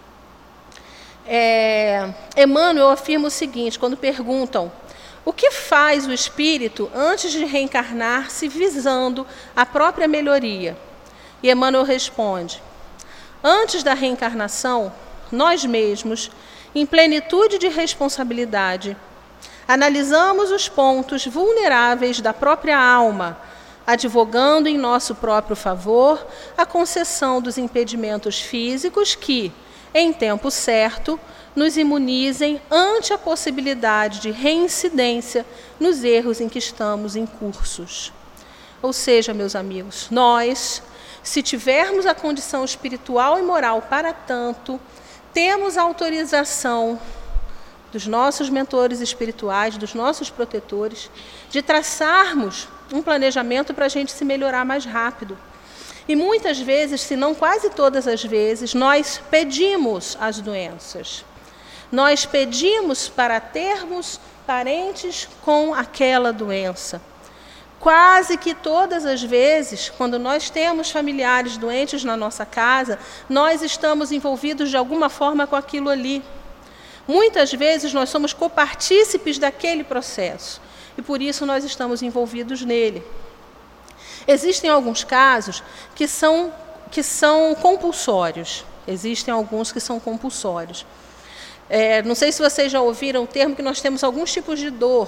é, Emmanuel afirma o seguinte, quando perguntam: o que faz o espírito antes de reencarnar-se visando a própria melhoria? E Emmanuel responde: antes da reencarnação, nós mesmos, em plenitude de responsabilidade, analisamos os pontos vulneráveis da própria alma, advogando em nosso próprio favor a concessão dos impedimentos físicos que, em tempo certo, nos imunizem ante a possibilidade de reincidência nos erros em que estamos incursos. Ou seja, meus amigos, nós, se tivermos a condição espiritual e moral para tanto, temos a autorização dos nossos mentores espirituais, dos nossos protetores, de traçarmos um planejamento para a gente se melhorar mais rápido. E muitas vezes, se não quase todas as vezes, nós pedimos as doenças. Nós pedimos para termos parentes com aquela doença. Quase que todas as vezes, quando nós temos familiares doentes na nossa casa, nós estamos envolvidos de alguma forma com aquilo ali. Muitas vezes nós somos copartícipes daquele processo e por isso nós estamos envolvidos nele. Existem alguns casos que são, que são compulsórios. Existem alguns que são compulsórios. É, não sei se vocês já ouviram o termo que nós temos alguns tipos de dor.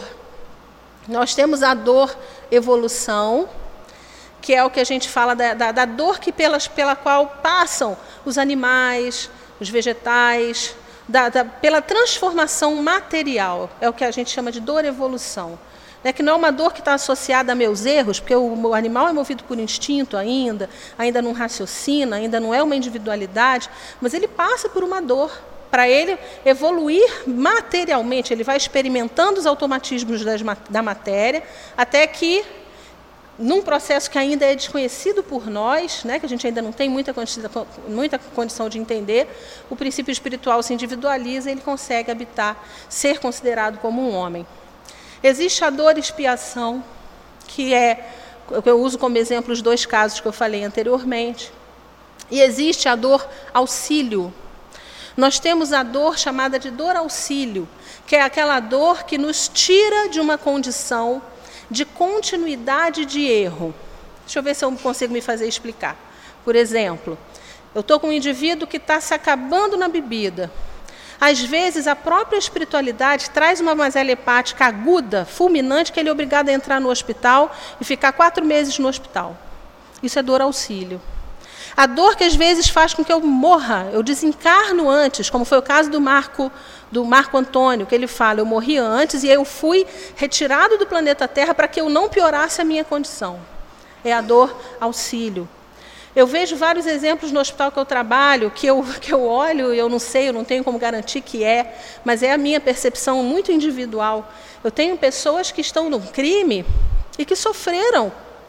Nós temos a dor evolução, que é o que a gente fala da, da, da dor que pelas, pela qual passam os animais, os vegetais, da, da, pela transformação material. É o que a gente chama de dor evolução. É que não é uma dor que está associada a meus erros, porque o, o animal é movido por instinto ainda, ainda não raciocina, ainda não é uma individualidade, mas ele passa por uma dor. Para ele evoluir materialmente, ele vai experimentando os automatismos das, da matéria, até que, num processo que ainda é desconhecido por nós, né, que a gente ainda não tem muita, muita condição de entender, o princípio espiritual se individualiza e ele consegue habitar, ser considerado como um homem. Existe a dor expiação, que é, eu uso como exemplo os dois casos que eu falei anteriormente, e existe a dor auxílio. Nós temos a dor chamada de dor auxílio, que é aquela dor que nos tira de uma condição de continuidade de erro. Deixa eu ver se eu consigo me fazer explicar. Por exemplo, eu estou com um indivíduo que está se acabando na bebida. Às vezes, a própria espiritualidade traz uma mazela hepática aguda, fulminante, que ele é obrigado a entrar no hospital e ficar quatro meses no hospital. Isso é dor auxílio. A dor que às vezes faz com que eu morra, eu desencarno antes, como foi o caso do Marco, do Marco Antônio, que ele fala, eu morri antes e eu fui retirado do planeta Terra para que eu não piorasse a minha condição. É a dor auxílio. Eu vejo vários exemplos no hospital que eu trabalho, que eu, que eu olho e eu não sei, eu não tenho como garantir que é, mas é a minha percepção muito individual. Eu tenho pessoas que estão no crime e que sofreram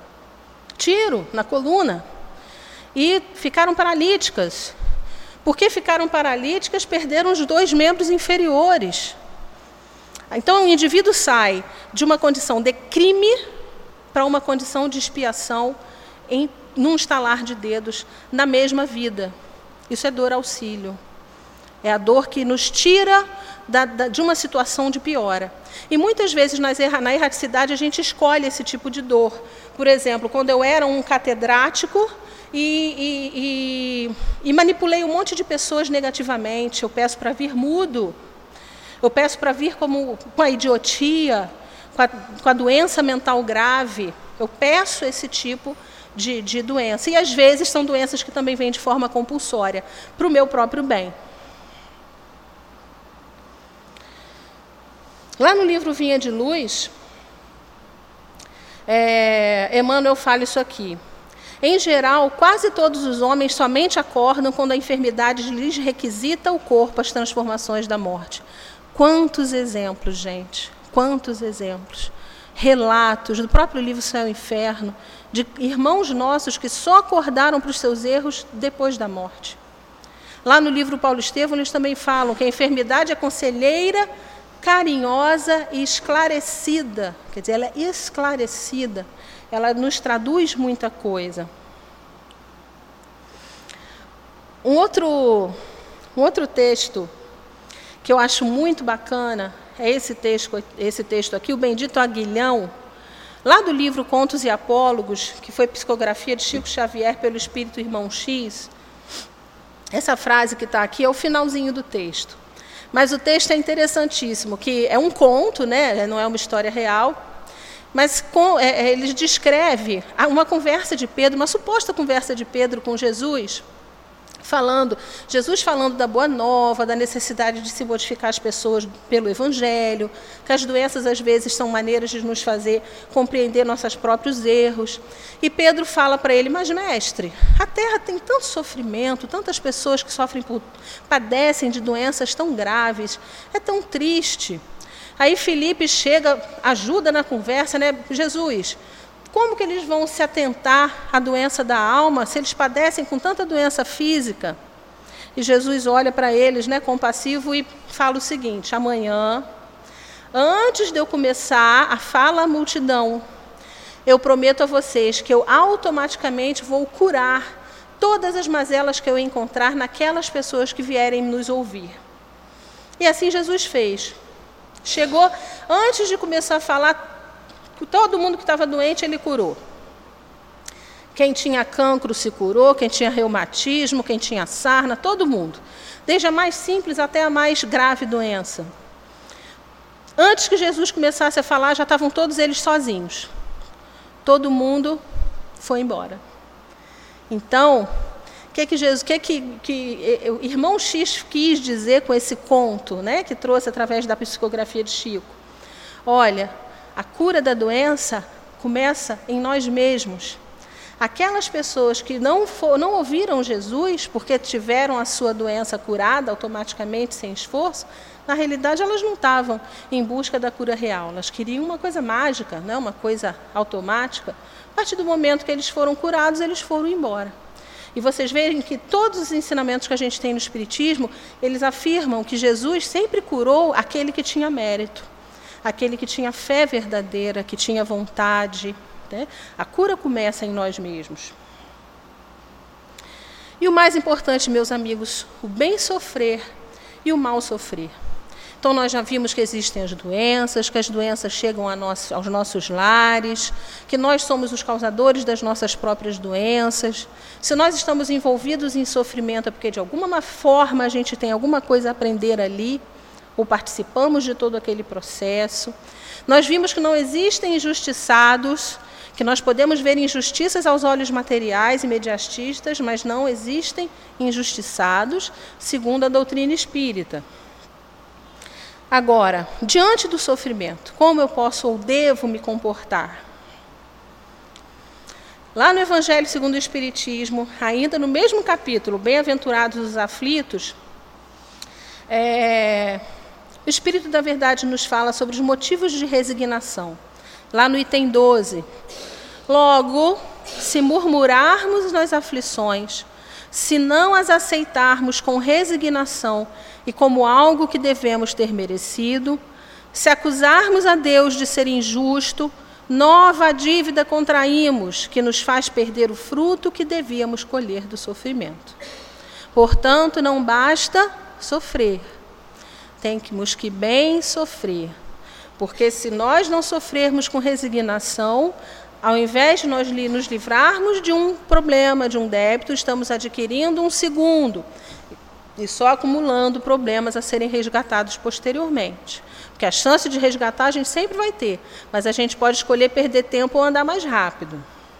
tiro na coluna e ficaram paralíticas. Por que ficaram paralíticas? Perderam os dois membros inferiores. Então, o indivíduo sai de uma condição de crime para uma condição de expiação em num estalar de dedos, na mesma vida. Isso é dor auxílio. É a dor que nos tira da, da, de uma situação de piora. E muitas vezes nas erra, na erraticidade a gente escolhe esse tipo de dor. Por exemplo, quando eu era um catedrático e, e, e, e manipulei um monte de pessoas negativamente, eu peço para vir mudo, eu peço para vir como, com a idiotia, com a, com a doença mental grave, eu peço esse tipo De, de doença. E, às vezes, são doenças que também vêm de forma compulsória, para o meu próprio bem. Lá no livro Vinha de Luz, é, Emmanuel fala isso aqui. Em geral, quase todos os homens somente acordam quando a enfermidade lhes requisita o corpo as transformações da morte. Quantos exemplos, gente, quantos exemplos. Relatos do próprio livro Céu e Inferno, de irmãos nossos que só acordaram para os seus erros depois da morte. Lá no livro Paulo Estevão, eles também falam que a enfermidade é conselheira, carinhosa e esclarecida. Quer dizer, ela é esclarecida, ela nos traduz muita coisa. Um outro, um outro texto que eu acho muito bacana é esse texto, esse texto aqui, o Bendito Aguilhão, lá do livro Contos e Apólogos, que foi psicografia de Chico Xavier pelo Espírito Irmão X. Essa frase que está aqui é o finalzinho do texto. Mas o texto é interessantíssimo, que é um conto, né? Não é uma história real, mas com, é, ele descreve uma conversa de Pedro, uma suposta conversa de Pedro com Jesus, falando, Jesus falando da boa nova, da necessidade de se modificar as pessoas pelo Evangelho, que as doenças às vezes são maneiras de nos fazer compreender nossos próprios erros. E Pedro fala para ele, mas mestre, a terra tem tanto sofrimento, tantas pessoas que sofrem por, padecem de doenças tão graves, é tão triste. Aí Filipe chega, ajuda na conversa, né? Jesus, como que eles vão se atentar à doença da alma se eles padecem com tanta doença física? E Jesus olha para eles, né, compassivo, e fala o seguinte, amanhã, antes de eu começar a fala à multidão, eu prometo a vocês que eu automaticamente vou curar todas as mazelas que eu encontrar naquelas pessoas que vierem nos ouvir. E assim Jesus fez. Chegou, antes de começar a falar, todo mundo que estava doente, ele curou. Quem tinha cancro se curou, quem tinha reumatismo, quem tinha sarna, todo mundo. Desde a mais simples até a mais grave doença. Antes que Jesus começasse a falar, já estavam todos eles sozinhos. Todo mundo foi embora. Então, o que que Jesus, que que, que o irmão X quis dizer com esse conto, né, que trouxe através da psicografia de Chico? Olha, a cura da doença começa em nós mesmos. Aquelas pessoas que não, for, não ouviram Jesus porque tiveram a sua doença curada automaticamente, sem esforço, na realidade elas não estavam em busca da cura real. Elas queriam uma coisa mágica, né? Uma coisa automática. A partir do momento que eles foram curados, eles foram embora. E vocês veem que todos os ensinamentos que a gente tem no Espiritismo, eles afirmam que Jesus sempre curou aquele que tinha mérito. Aquele que tinha fé verdadeira, que tinha vontade. Né? A cura começa em nós mesmos. E o mais importante, meus amigos, o bem sofrer e o mal sofrer. Então, nós já vimos que existem as doenças, que as doenças chegam a nós, aos nossos lares, que nós somos os causadores das nossas próprias doenças. Se nós estamos envolvidos em sofrimento, é porque de alguma forma a gente tem alguma coisa a aprender ali, ou participamos de todo aquele processo. Nós vimos que não existem injustiçados, que nós podemos ver injustiças aos olhos materiais e mediatistas, mas não existem injustiçados, segundo a doutrina espírita. Agora, diante do sofrimento, como eu posso ou devo me comportar? Lá no Evangelho segundo o Espiritismo, ainda no mesmo capítulo, Bem-aventurados os aflitos, é... o Espírito da Verdade nos fala sobre os motivos de resignação. Lá no item doze. Logo, se murmurarmos nas aflições, se não as aceitarmos com resignação e como algo que devemos ter merecido, se acusarmos a Deus de ser injusto, nova dívida contraímos, que nos faz perder o fruto que devíamos colher do sofrimento. Portanto, não basta sofrer. Temos que bem sofrer, porque se nós não sofrermos com resignação, ao invés de nós nos livrarmos de um problema, de um débito, estamos adquirindo um segundo e só acumulando problemas a serem resgatados posteriormente. Porque a chance de resgatar a gente sempre vai ter, mas a gente pode escolher perder tempo ou andar mais rápido.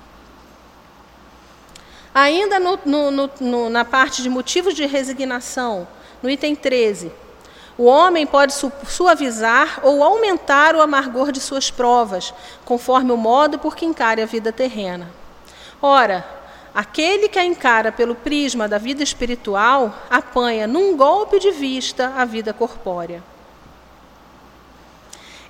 Ainda no, no, no, no, na parte de motivos de resignação, no item treze, o homem pode suavizar ou aumentar o amargor de suas provas, conforme o modo por que encare a vida terrena. Ora, aquele que a encara pelo prisma da vida espiritual, apanha num golpe de vista a vida corpórea.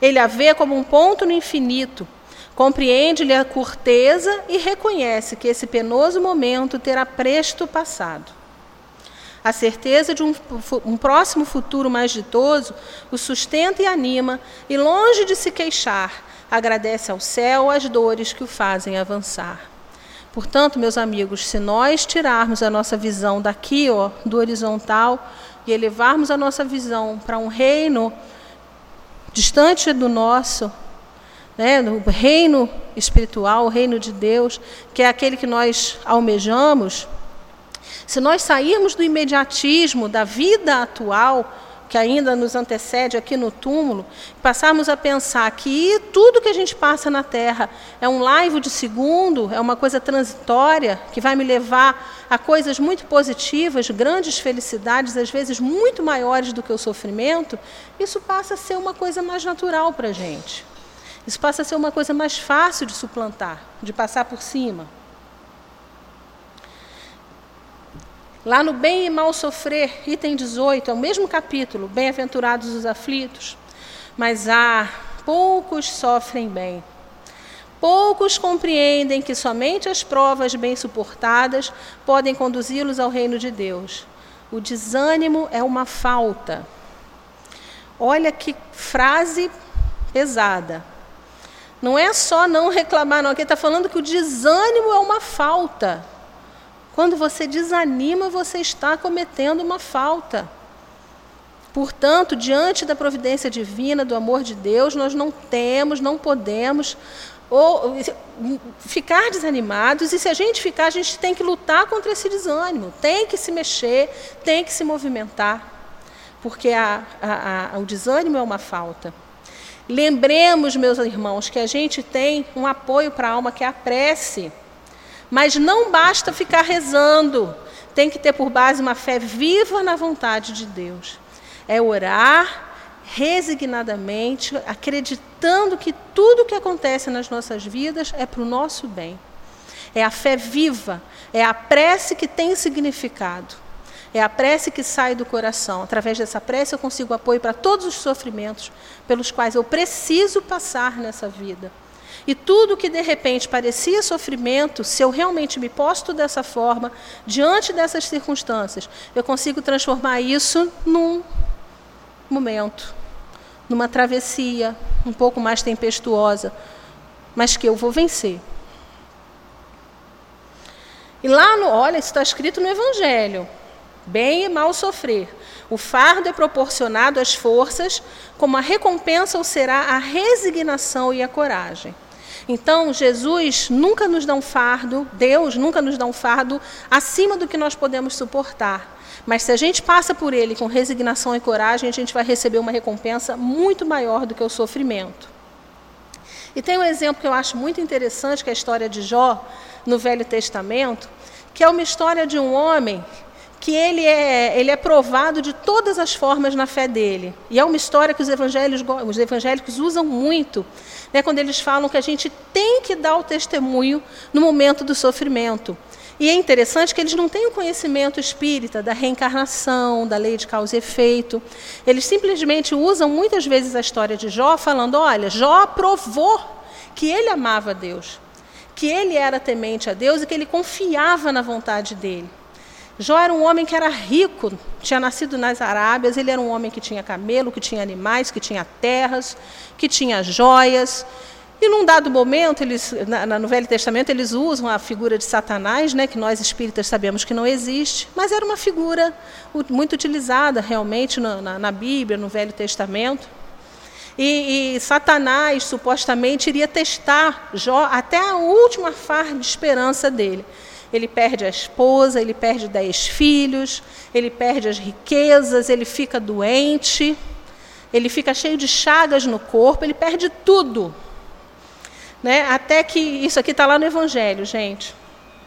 Ele a vê como um ponto no infinito, compreende-lhe a curteza e reconhece que esse penoso momento terá presto passado. A certeza de um, um próximo futuro mais ditoso o sustenta e anima, e longe de se queixar, agradece ao céu as dores que o fazem avançar. Portanto, meus amigos, se nós tirarmos a nossa visão daqui, ó, do horizontal, e elevarmos a nossa visão para um reino distante do nosso, né, no reino espiritual, o reino de Deus, que é aquele que nós almejamos, se nós sairmos do imediatismo da vida atual, que ainda nos antecede aqui no túmulo, passarmos a pensar que tudo que a gente passa na Terra é um laivo de segundo, é uma coisa transitória, que vai me levar a coisas muito positivas, grandes felicidades, às vezes muito maiores do que o sofrimento, isso passa a ser uma coisa mais natural para a gente. Isso passa a ser uma coisa mais fácil de suplantar, de passar por cima. Lá no Bem e Mal Sofrer, item dezoito, é o mesmo capítulo, Bem-aventurados os aflitos. Mas, ah, poucos sofrem bem. Poucos compreendem que somente as provas bem suportadas podem conduzi-los ao reino de Deus. O desânimo é uma falta. Olha que frase pesada. Não é só não reclamar, não. Aqui está falando que o desânimo é uma falta. Quando você desanima, você está cometendo uma falta. Portanto, diante da providência divina, do amor de Deus, nós não temos, não podemos ou, ficar desanimados. E se a gente ficar, a gente tem que lutar contra esse desânimo. Tem que se mexer, tem que se movimentar. Porque a, a, a, o desânimo é uma falta. Lembremos, meus irmãos, que a gente tem um apoio para a alma, que é a prece. Mas não basta ficar rezando, tem que ter por base uma fé viva na vontade de Deus. É orar resignadamente, acreditando que tudo que acontece nas nossas vidas é para o nosso bem. É a fé viva, é a prece que tem significado. É a prece que sai do coração. Através dessa prece eu consigo apoio para todos os sofrimentos pelos quais eu preciso passar nessa vida. E tudo que de repente parecia sofrimento, se eu realmente me posto dessa forma, diante dessas circunstâncias, eu consigo transformar isso num momento, numa travessia um pouco mais tempestuosa, mas que eu vou vencer. E lá no, olha, isso está escrito no Evangelho, bem e mal sofrer. O fardo é proporcionado às forças, como a recompensa ou será a resignação e a coragem. Então, Jesus nunca nos dá um fardo, Deus nunca nos dá um fardo acima do que nós podemos suportar. Mas se a gente passa por ele com resignação e coragem, a gente vai receber uma recompensa muito maior do que o sofrimento. E tem um exemplo que eu acho muito interessante, que é a história de Jó, no Velho Testamento, que é uma história de um homem que ele é, ele é provado de todas as formas na fé dele. E é uma história que os evangélicos, os evangélicos usam muito, né, quando eles falam que a gente tem que dar o testemunho no momento do sofrimento. E é interessante que eles não têm o conhecimento espírita da reencarnação, da lei de causa e efeito. Eles simplesmente usam muitas vezes a história de Jó, falando, olha, Jó provou que ele amava a Deus, que ele era temente a Deus e que ele confiava na vontade dele. Jó era um homem que era rico, tinha nascido nas Arábias, ele era um homem que tinha camelo, que tinha animais, que tinha terras, que tinha joias. E num dado momento, eles, na, no Velho Testamento, eles usam a figura de Satanás, né, que nós espíritas sabemos que não existe, mas era uma figura muito utilizada realmente na, na, na Bíblia, no Velho Testamento. E, e Satanás, supostamente, iria testar Jó até a última farda de esperança dele. Ele perde a esposa, ele perde dez filhos, ele perde as riquezas, ele fica doente, ele fica cheio de chagas no corpo, ele perde tudo. Né? Até que, isso aqui está lá no Evangelho, gente.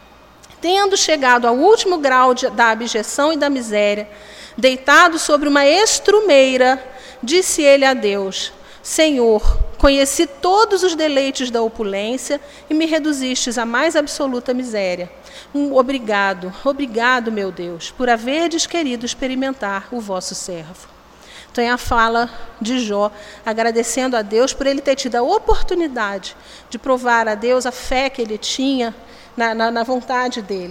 Tendo chegado ao último grau de, da abjeção e da miséria, deitado sobre uma estrumeira, disse ele a Deus, Senhor, conheci todos os deleites da opulência e me reduzistes à mais absoluta miséria. Um obrigado, obrigado, meu Deus, por haverdes querido experimentar o vosso servo. Então é a fala de Jó, agradecendo a Deus por ele ter tido a oportunidade de provar a Deus a fé que ele tinha na, na, na vontade dele.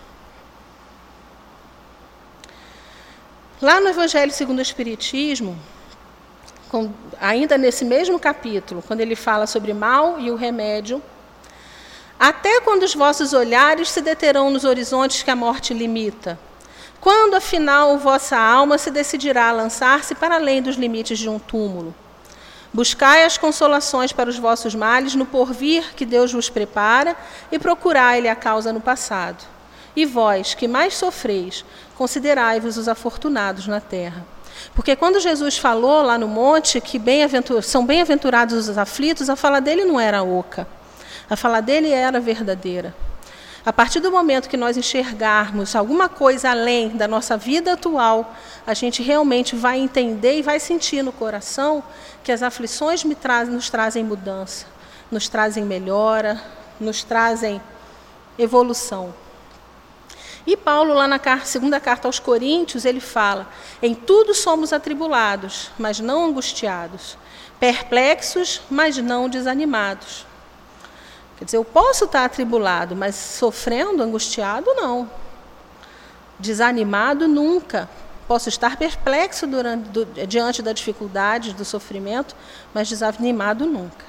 Lá no Evangelho segundo o Espiritismo, com, ainda nesse mesmo capítulo, quando ele fala sobre mal e o remédio, até quando os vossos olhares se deterão nos horizontes que a morte limita, quando, afinal, vossa alma se decidirá a lançar-se para além dos limites de um túmulo. Buscai as consolações para os vossos males no porvir que Deus vos prepara e procurai-lhe a causa no passado. E vós, que mais sofreis, considerai-vos os afortunados na terra. Porque quando Jesus falou lá no monte que bem-aventur- são bem-aventurados os aflitos, a fala dele não era oca. A fala dele era verdadeira. A partir do momento que nós enxergarmos alguma coisa além da nossa vida atual, a gente realmente vai entender e vai sentir no coração que as aflições me trazem, nos trazem mudança, nos trazem melhora, nos trazem evolução. E Paulo, lá na segunda carta aos Coríntios, ele fala: em tudo somos atribulados, mas não angustiados, perplexos, mas não desanimados. Quer dizer, eu posso estar atribulado, mas sofrendo, angustiado, não. Desanimado, nunca. Posso estar perplexo durante, do, diante da dificuldade, do sofrimento, mas desanimado, nunca.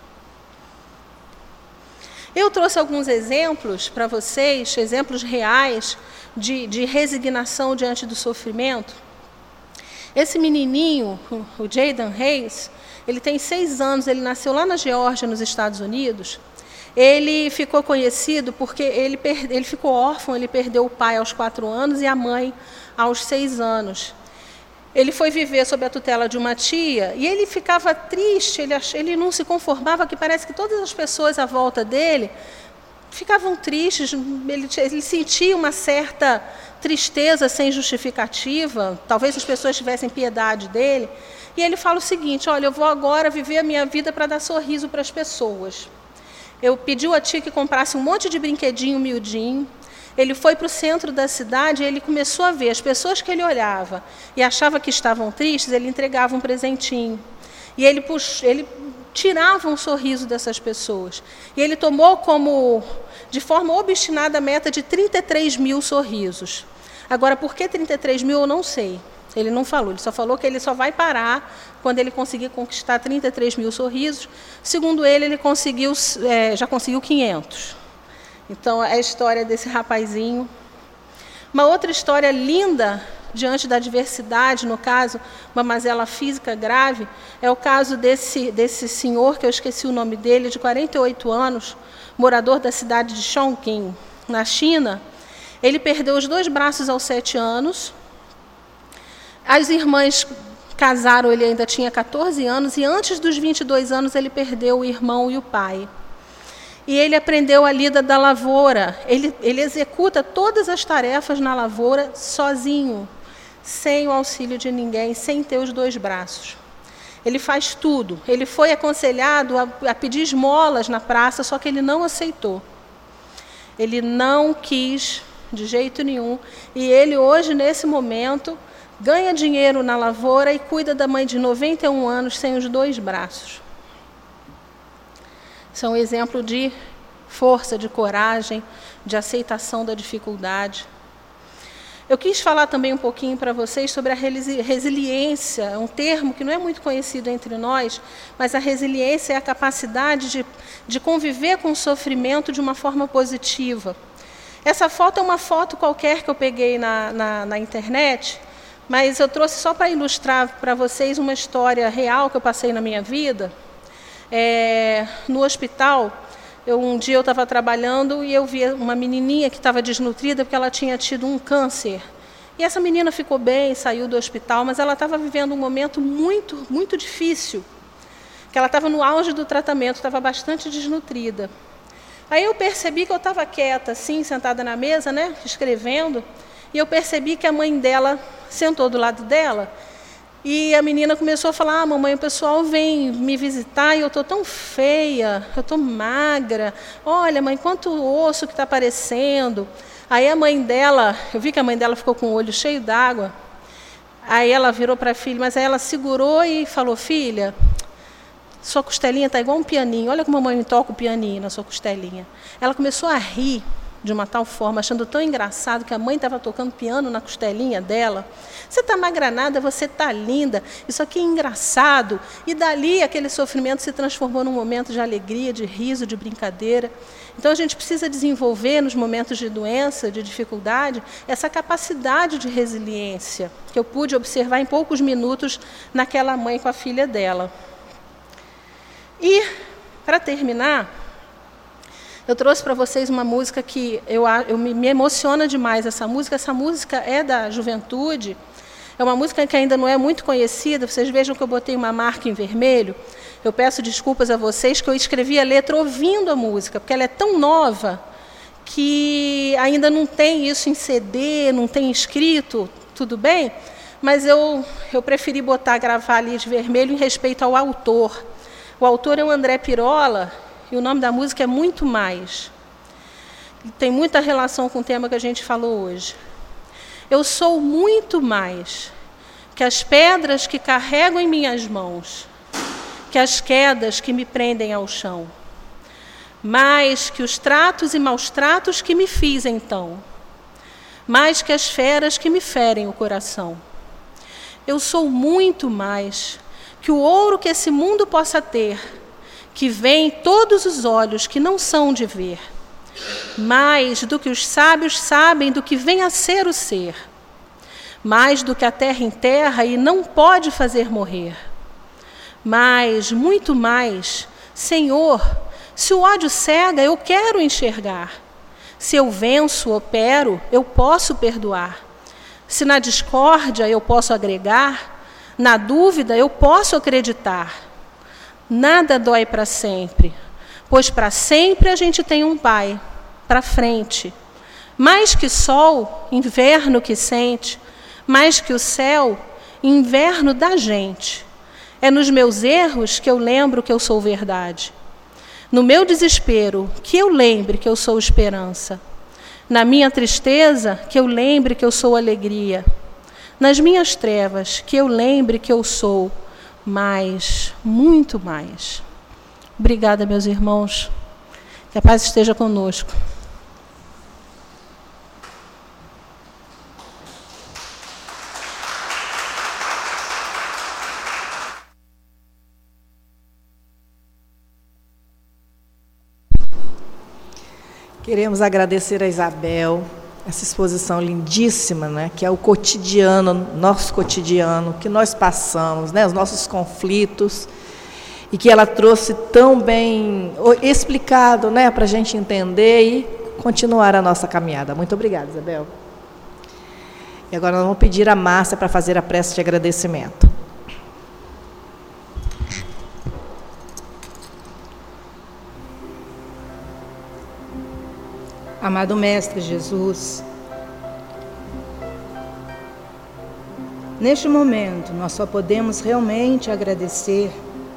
Eu trouxe alguns exemplos para vocês, exemplos reais de, de resignação diante do sofrimento. Esse menininho, o Jaden Reis, ele tem seis anos, ele nasceu lá na Geórgia, nos Estados Unidos. Ele ficou conhecido porque ele, per... ele ficou órfão, ele perdeu o pai aos quatro anos e a mãe aos seis anos. Ele foi viver sob a tutela de uma tia e ele ficava triste, ele, ach... ele não se conformava, que parece que todas as pessoas à volta dele ficavam tristes, ele, ele sentia uma certa tristeza sem justificativa, talvez as pessoas tivessem piedade dele. E ele fala o seguinte: olha, eu vou agora viver a minha vida para dar sorriso para as pessoas. Eu pedi à tia que comprasse um monte de brinquedinho miudinho. Ele foi para o centro da cidade e ele começou a ver as pessoas que ele olhava e achava que estavam tristes, ele entregava um presentinho. E ele, pux... ele tirava um sorriso dessas pessoas. E ele tomou como, de forma obstinada, a meta de trinta e três mil sorrisos. Agora, por que trinta e três mil, eu não sei. Ele não falou, ele só falou que ele só vai parar quando ele conseguir conquistar trinta e três mil sorrisos. Segundo ele, ele conseguiu, é, já conseguiu quinhentos. Então, é a história desse rapazinho. Uma outra história linda, diante da adversidade, no caso, uma mazela física grave, é o caso desse, desse senhor, que eu esqueci o nome dele, de quarenta e oito anos, morador da cidade de Chongqing, na China. Ele perdeu os dois braços aos sete anos. As irmãs casaram, ele ainda tinha catorze anos, e antes dos vinte e dois anos ele perdeu o irmão e o pai. E ele aprendeu a lida da lavoura, ele, ele executa todas as tarefas na lavoura sozinho, sem o auxílio de ninguém, sem ter os dois braços. Ele faz tudo. Ele foi aconselhado a, a pedir esmolas na praça, só que ele não aceitou. Ele não quis de jeito nenhum, e ele hoje, nesse momento, ganha dinheiro na lavoura e cuida da mãe de noventa e um anos sem os dois braços. São um exemplo de força, de coragem, de aceitação da dificuldade. Eu quis falar também um pouquinho para vocês sobre a resiliência, um termo que não é muito conhecido entre nós, mas a resiliência é a capacidade de, de conviver com o sofrimento de uma forma positiva. Essa foto é uma foto qualquer que eu peguei na, na, na internet, mas eu trouxe só para ilustrar para vocês uma história real que eu passei na minha vida. É, no hospital, eu, um dia eu estava trabalhando e eu vi uma menininha que estava desnutrida porque ela tinha tido um câncer. E essa menina ficou bem, saiu do hospital, mas ela estava vivendo um momento muito, muito difícil, que ela estava no auge do tratamento, estava bastante desnutrida. Aí eu percebi que eu estava quieta, assim, sentada na mesa, né, escrevendo, e eu percebi que a mãe dela sentou do lado dela. E a menina começou a falar: ah, mamãe, o pessoal vem me visitar e eu estou tão feia, eu estou magra. Olha, mãe, quanto osso que está aparecendo. Aí a mãe dela, eu vi que a mãe dela ficou com o olho cheio d'água. Aí ela virou para a filha, mas aí ela segurou e falou, filha, sua costelinha está igual um pianinho, olha como a mamãe toca o pianinho na sua costelinha. Ela começou a rir de uma tal forma, achando tão engraçado que a mãe estava tocando piano na costelinha dela. Você está magranada, você está linda, isso aqui é engraçado. E dali aquele sofrimento se transformou num momento de alegria, de riso, de brincadeira. Então a gente precisa desenvolver nos momentos de doença, de dificuldade, essa capacidade de resiliência, que eu pude observar em poucos minutos naquela mãe com a filha dela. E, para terminar, eu trouxe para vocês uma música que eu, eu me, me emociona demais, essa música. Essa música é da juventude, é uma música que ainda não é muito conhecida. Vocês vejam que eu botei uma marca em vermelho. Eu peço desculpas a vocês que eu escrevi a letra ouvindo a música, porque ela é tão nova que ainda não tem isso em C D, não tem escrito, tudo bem? Mas eu, eu preferi botar, gravar ali de vermelho em respeito ao autor. O autor é o André Pirola, e o nome da música é Muito Mais. Tem muita relação com o tema que a gente falou hoje. Eu sou muito mais que as pedras que carrego em minhas mãos, que as quedas que me prendem ao chão, mais que os tratos e maus tratos que me fiz então, mais que as feras que me ferem o coração. Eu sou muito mais que o ouro que esse mundo possa ter, que vê em todos os olhos que não são de ver, mais do que os sábios sabem do que vem a ser o ser, mais do que a terra enterra e não pode fazer morrer, mais, muito mais, Senhor, se o ódio cega, eu quero enxergar, se eu venço, opero, eu posso perdoar, se na discórdia eu posso agregar, na dúvida eu posso acreditar. Nada dói para sempre, pois para sempre a gente tem um Pai, para frente. Mais que sol, inverno que sente, mais que o céu, inverno da gente. É nos meus erros que eu lembro que eu sou verdade. No meu desespero, que eu lembre que eu sou esperança. Na minha tristeza, que eu lembre que eu sou alegria. Nas minhas trevas, que eu lembre que eu sou mais, muito mais. Obrigada, meus irmãos. Que a paz esteja conosco. Queremos agradecer a Isabel, essa exposição lindíssima, né, que é o cotidiano, nosso cotidiano, que nós passamos, né, os nossos conflitos, e que ela trouxe tão bem explicado, né, para a gente entender e continuar a nossa caminhada. Muito obrigada, Isabel. E agora nós vamos pedir a Márcia para fazer a prece de agradecimento. Amado Mestre Jesus, neste momento nós só podemos realmente agradecer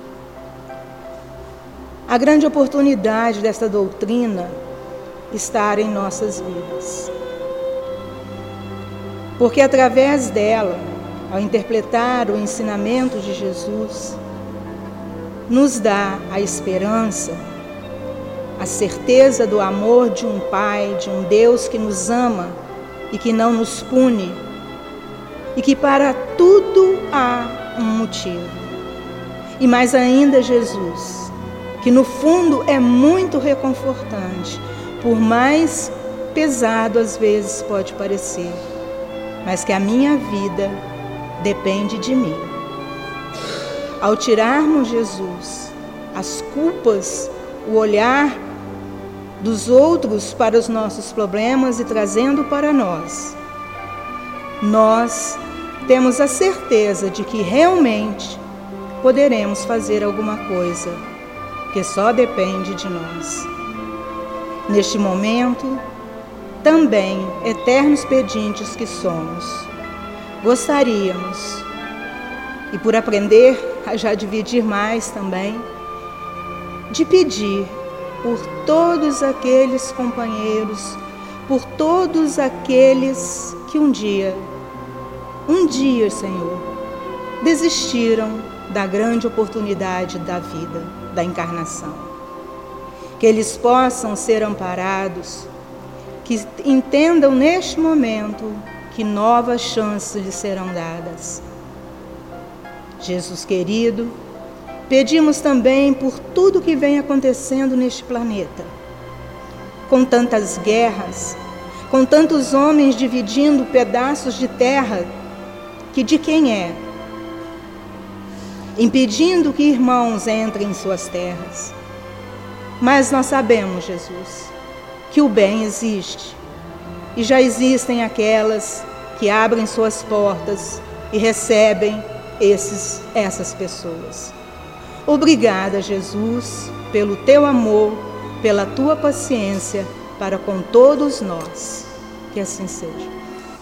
a grande oportunidade desta doutrina estar em nossas vidas. Porque através dela, ao interpretar o ensinamento de Jesus, nos dá a esperança, a certeza do amor de um Pai, de um Deus que nos ama e que não nos pune, e que para tudo há um motivo. E mais ainda Jesus, que no fundo é muito reconfortante, por mais pesado às vezes pode parecer, mas que a minha vida depende de mim. Ao tirarmos Jesus, as culpas, o olhar dos outros para os nossos problemas e trazendo para nós, nós temos a certeza de que realmente poderemos fazer alguma coisa, que só depende de nós. Neste momento, também, eternos pedintes que somos, gostaríamos, e por aprender a já dividir mais também, de pedir por todos aqueles companheiros, por todos aqueles que um dia um dia, Senhor, desistiram da grande oportunidade da vida, da encarnação. Que eles possam ser amparados, que entendam neste momento que novas chances lhes serão dadas. Jesus querido, pedimos também por tudo que vem acontecendo neste planeta, com tantas guerras, com tantos homens dividindo pedaços de terra que de quem é, impedindo que irmãos entrem em suas terras. Mas nós sabemos, Jesus, que o bem existe, e já existem aquelas que abrem suas portas e recebem esses, essas pessoas. Obrigada, Jesus, pelo teu amor, pela tua paciência para com todos nós. Que assim seja.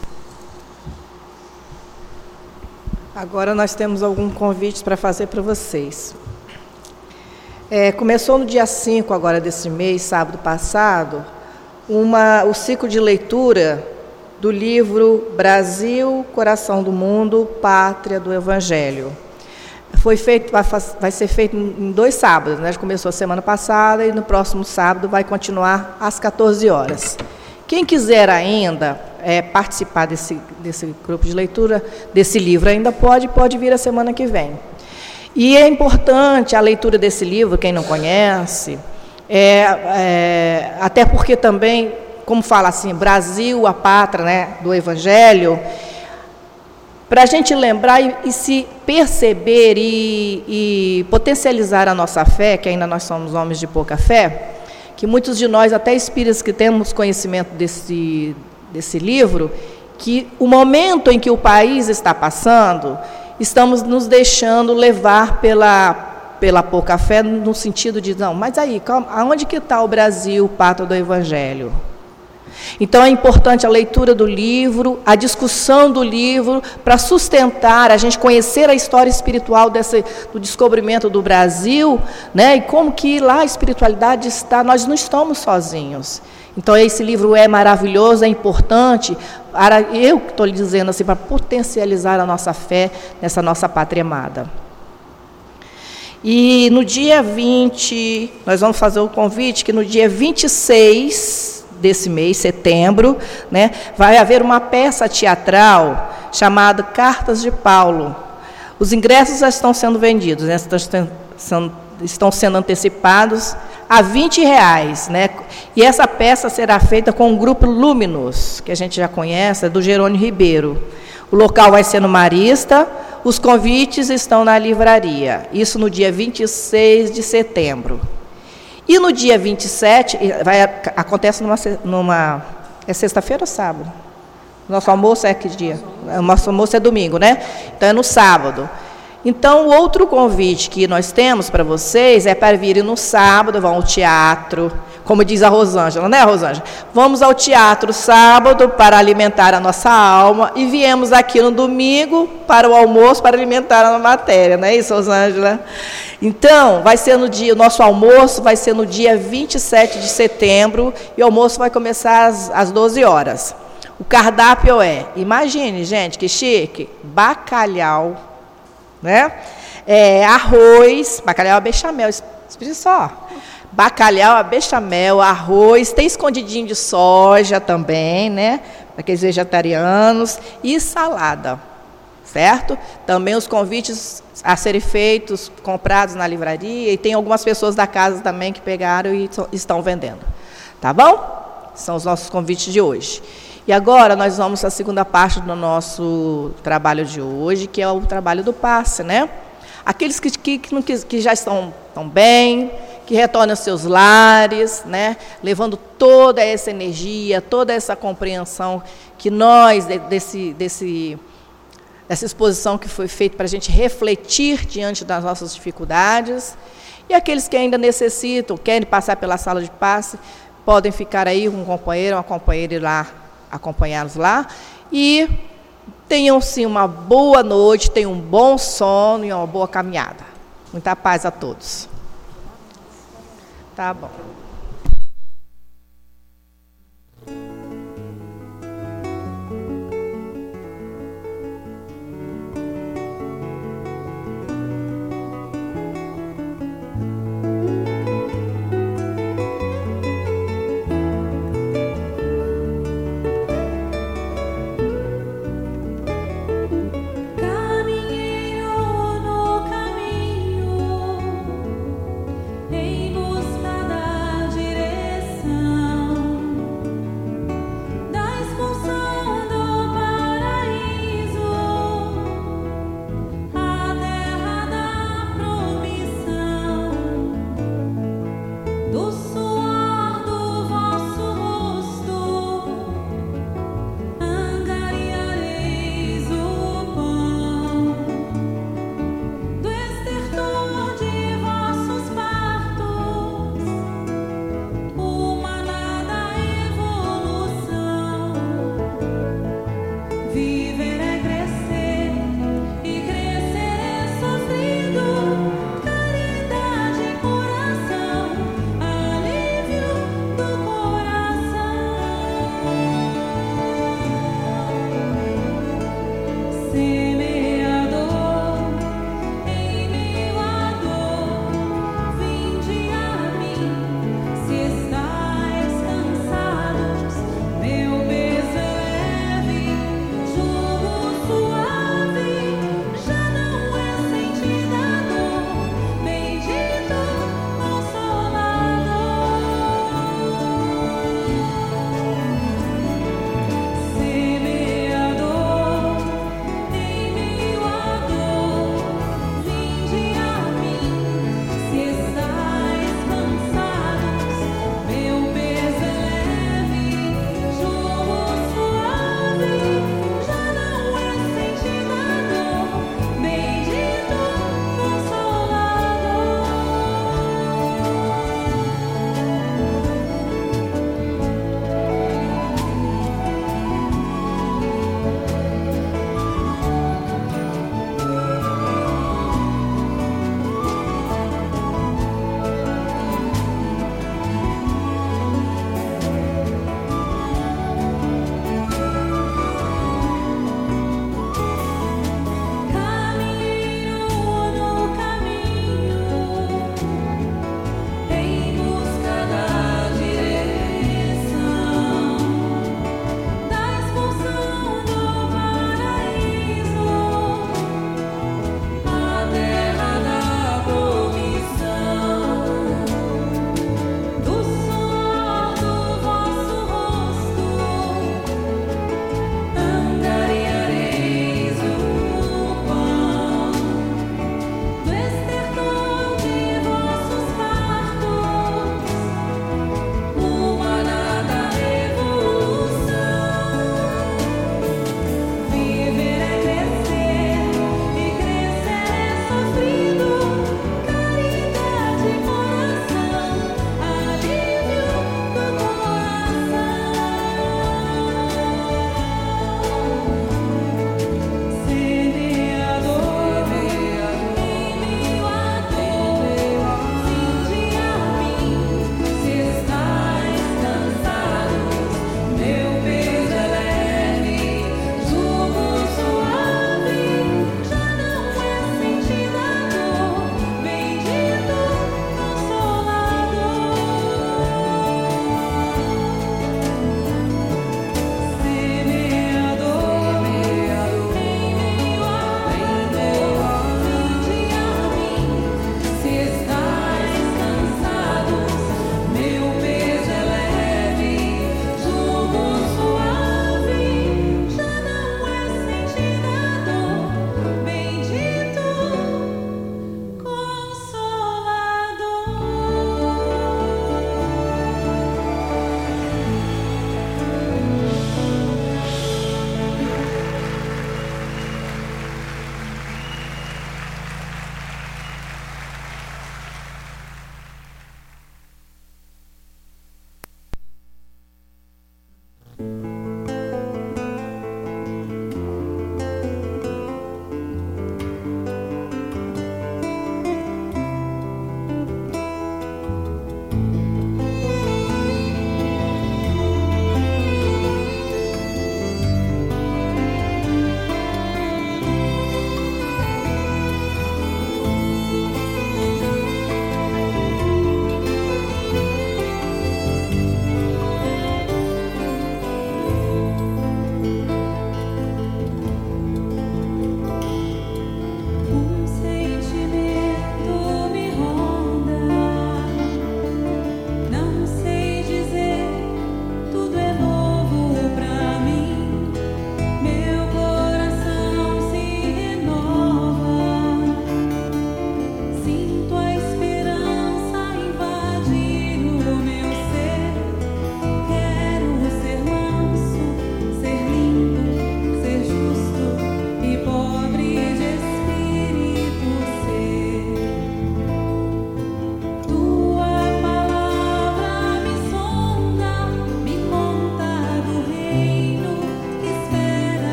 Agora nós temos alguns convites para fazer para vocês. É, começou no dia cinco agora desse mês, sábado passado, uma, o ciclo de leitura do livro Brasil, Coração do Mundo, Pátria do Evangelho. Foi feito, vai, vai ser feito em dois sábados, né? Começou a semana passada e no próximo sábado vai continuar às quatorze horas. Quem quiser ainda é, participar desse, desse grupo de leitura, desse livro, ainda pode, pode vir a semana que vem. E é importante a leitura desse livro, quem não conhece, é, é, até porque também, como fala assim, Brasil, a pátria, né, do Evangelho, para a gente lembrar e, e se perceber e, e potencializar a nossa fé, que ainda nós somos homens de pouca fé, que muitos de nós, até espíritas que temos conhecimento desse, desse livro, que o momento em que o país está passando, estamos nos deixando levar pela, pela pouca fé, no sentido de, não, mas aí, calma, aonde que está o Brasil, pátria do Evangelho? Então é importante a leitura do livro, a discussão do livro, para sustentar, a gente conhecer a história espiritual desse, do descobrimento do Brasil, né, e como que lá a espiritualidade está, nós não estamos sozinhos. Então esse livro é maravilhoso, é importante, para, eu estou lhe dizendo assim, para potencializar a nossa fé nessa nossa pátria amada. E no dia vinte, nós vamos fazer o convite que no dia vinte e seis desse mês, setembro, né, vai haver uma peça teatral chamada Cartas de Paulo. Os ingressos já estão sendo vendidos, né, estão, estão sendo antecipados a vinte reais, né, e essa peça será feita com o grupo Luminous, que a gente já conhece, é do Jerônimo Ribeiro. O local vai ser no Marista, os convites estão na livraria, isso no dia vinte e seis de setembro. E no dia vinte e sete, vai, acontece numa, numa é sexta-feira ou sábado? Nosso almoço é que dia? O nosso almoço é domingo, né? Então é no sábado. Então, o outro convite que nós temos para vocês é para virem no sábado, vão ao teatro, como diz a Rosângela, né, Rosângela? Vamos ao teatro sábado para alimentar a nossa alma e viemos aqui no domingo para o almoço para alimentar a matéria, não é isso, Rosângela? Então, vai ser no dia, o nosso almoço vai ser no dia vinte e sete de setembro e o almoço vai começar às, às doze horas. O cardápio é, imagine, gente, que chique, bacalhau, né? É, arroz, bacalhau a bechamel, espere só, bacalhau a bechamel, arroz, tem escondidinho de soja também, né? Para aqueles vegetarianos, e salada, certo? Também os convites a serem feitos, comprados na livraria, e tem algumas pessoas da casa também que pegaram e estão vendendo, tá bom? São os nossos convites de hoje. E agora nós vamos à segunda parte do nosso trabalho de hoje, que é o trabalho do passe, né? Aqueles que, que, que, que já estão, estão bem, que retornam aos seus lares, né? Levando toda essa energia, toda essa compreensão que nós, desse, desse, dessa exposição que foi feita para a gente refletir diante das nossas dificuldades, e aqueles que ainda necessitam, querem passar pela sala de passe, podem ficar aí com um companheiro, uma companheira ir lá, acompanhá-los lá, e tenham, sim, uma boa noite, tenham um bom sono e uma boa caminhada. Muita paz a todos. Tá bom.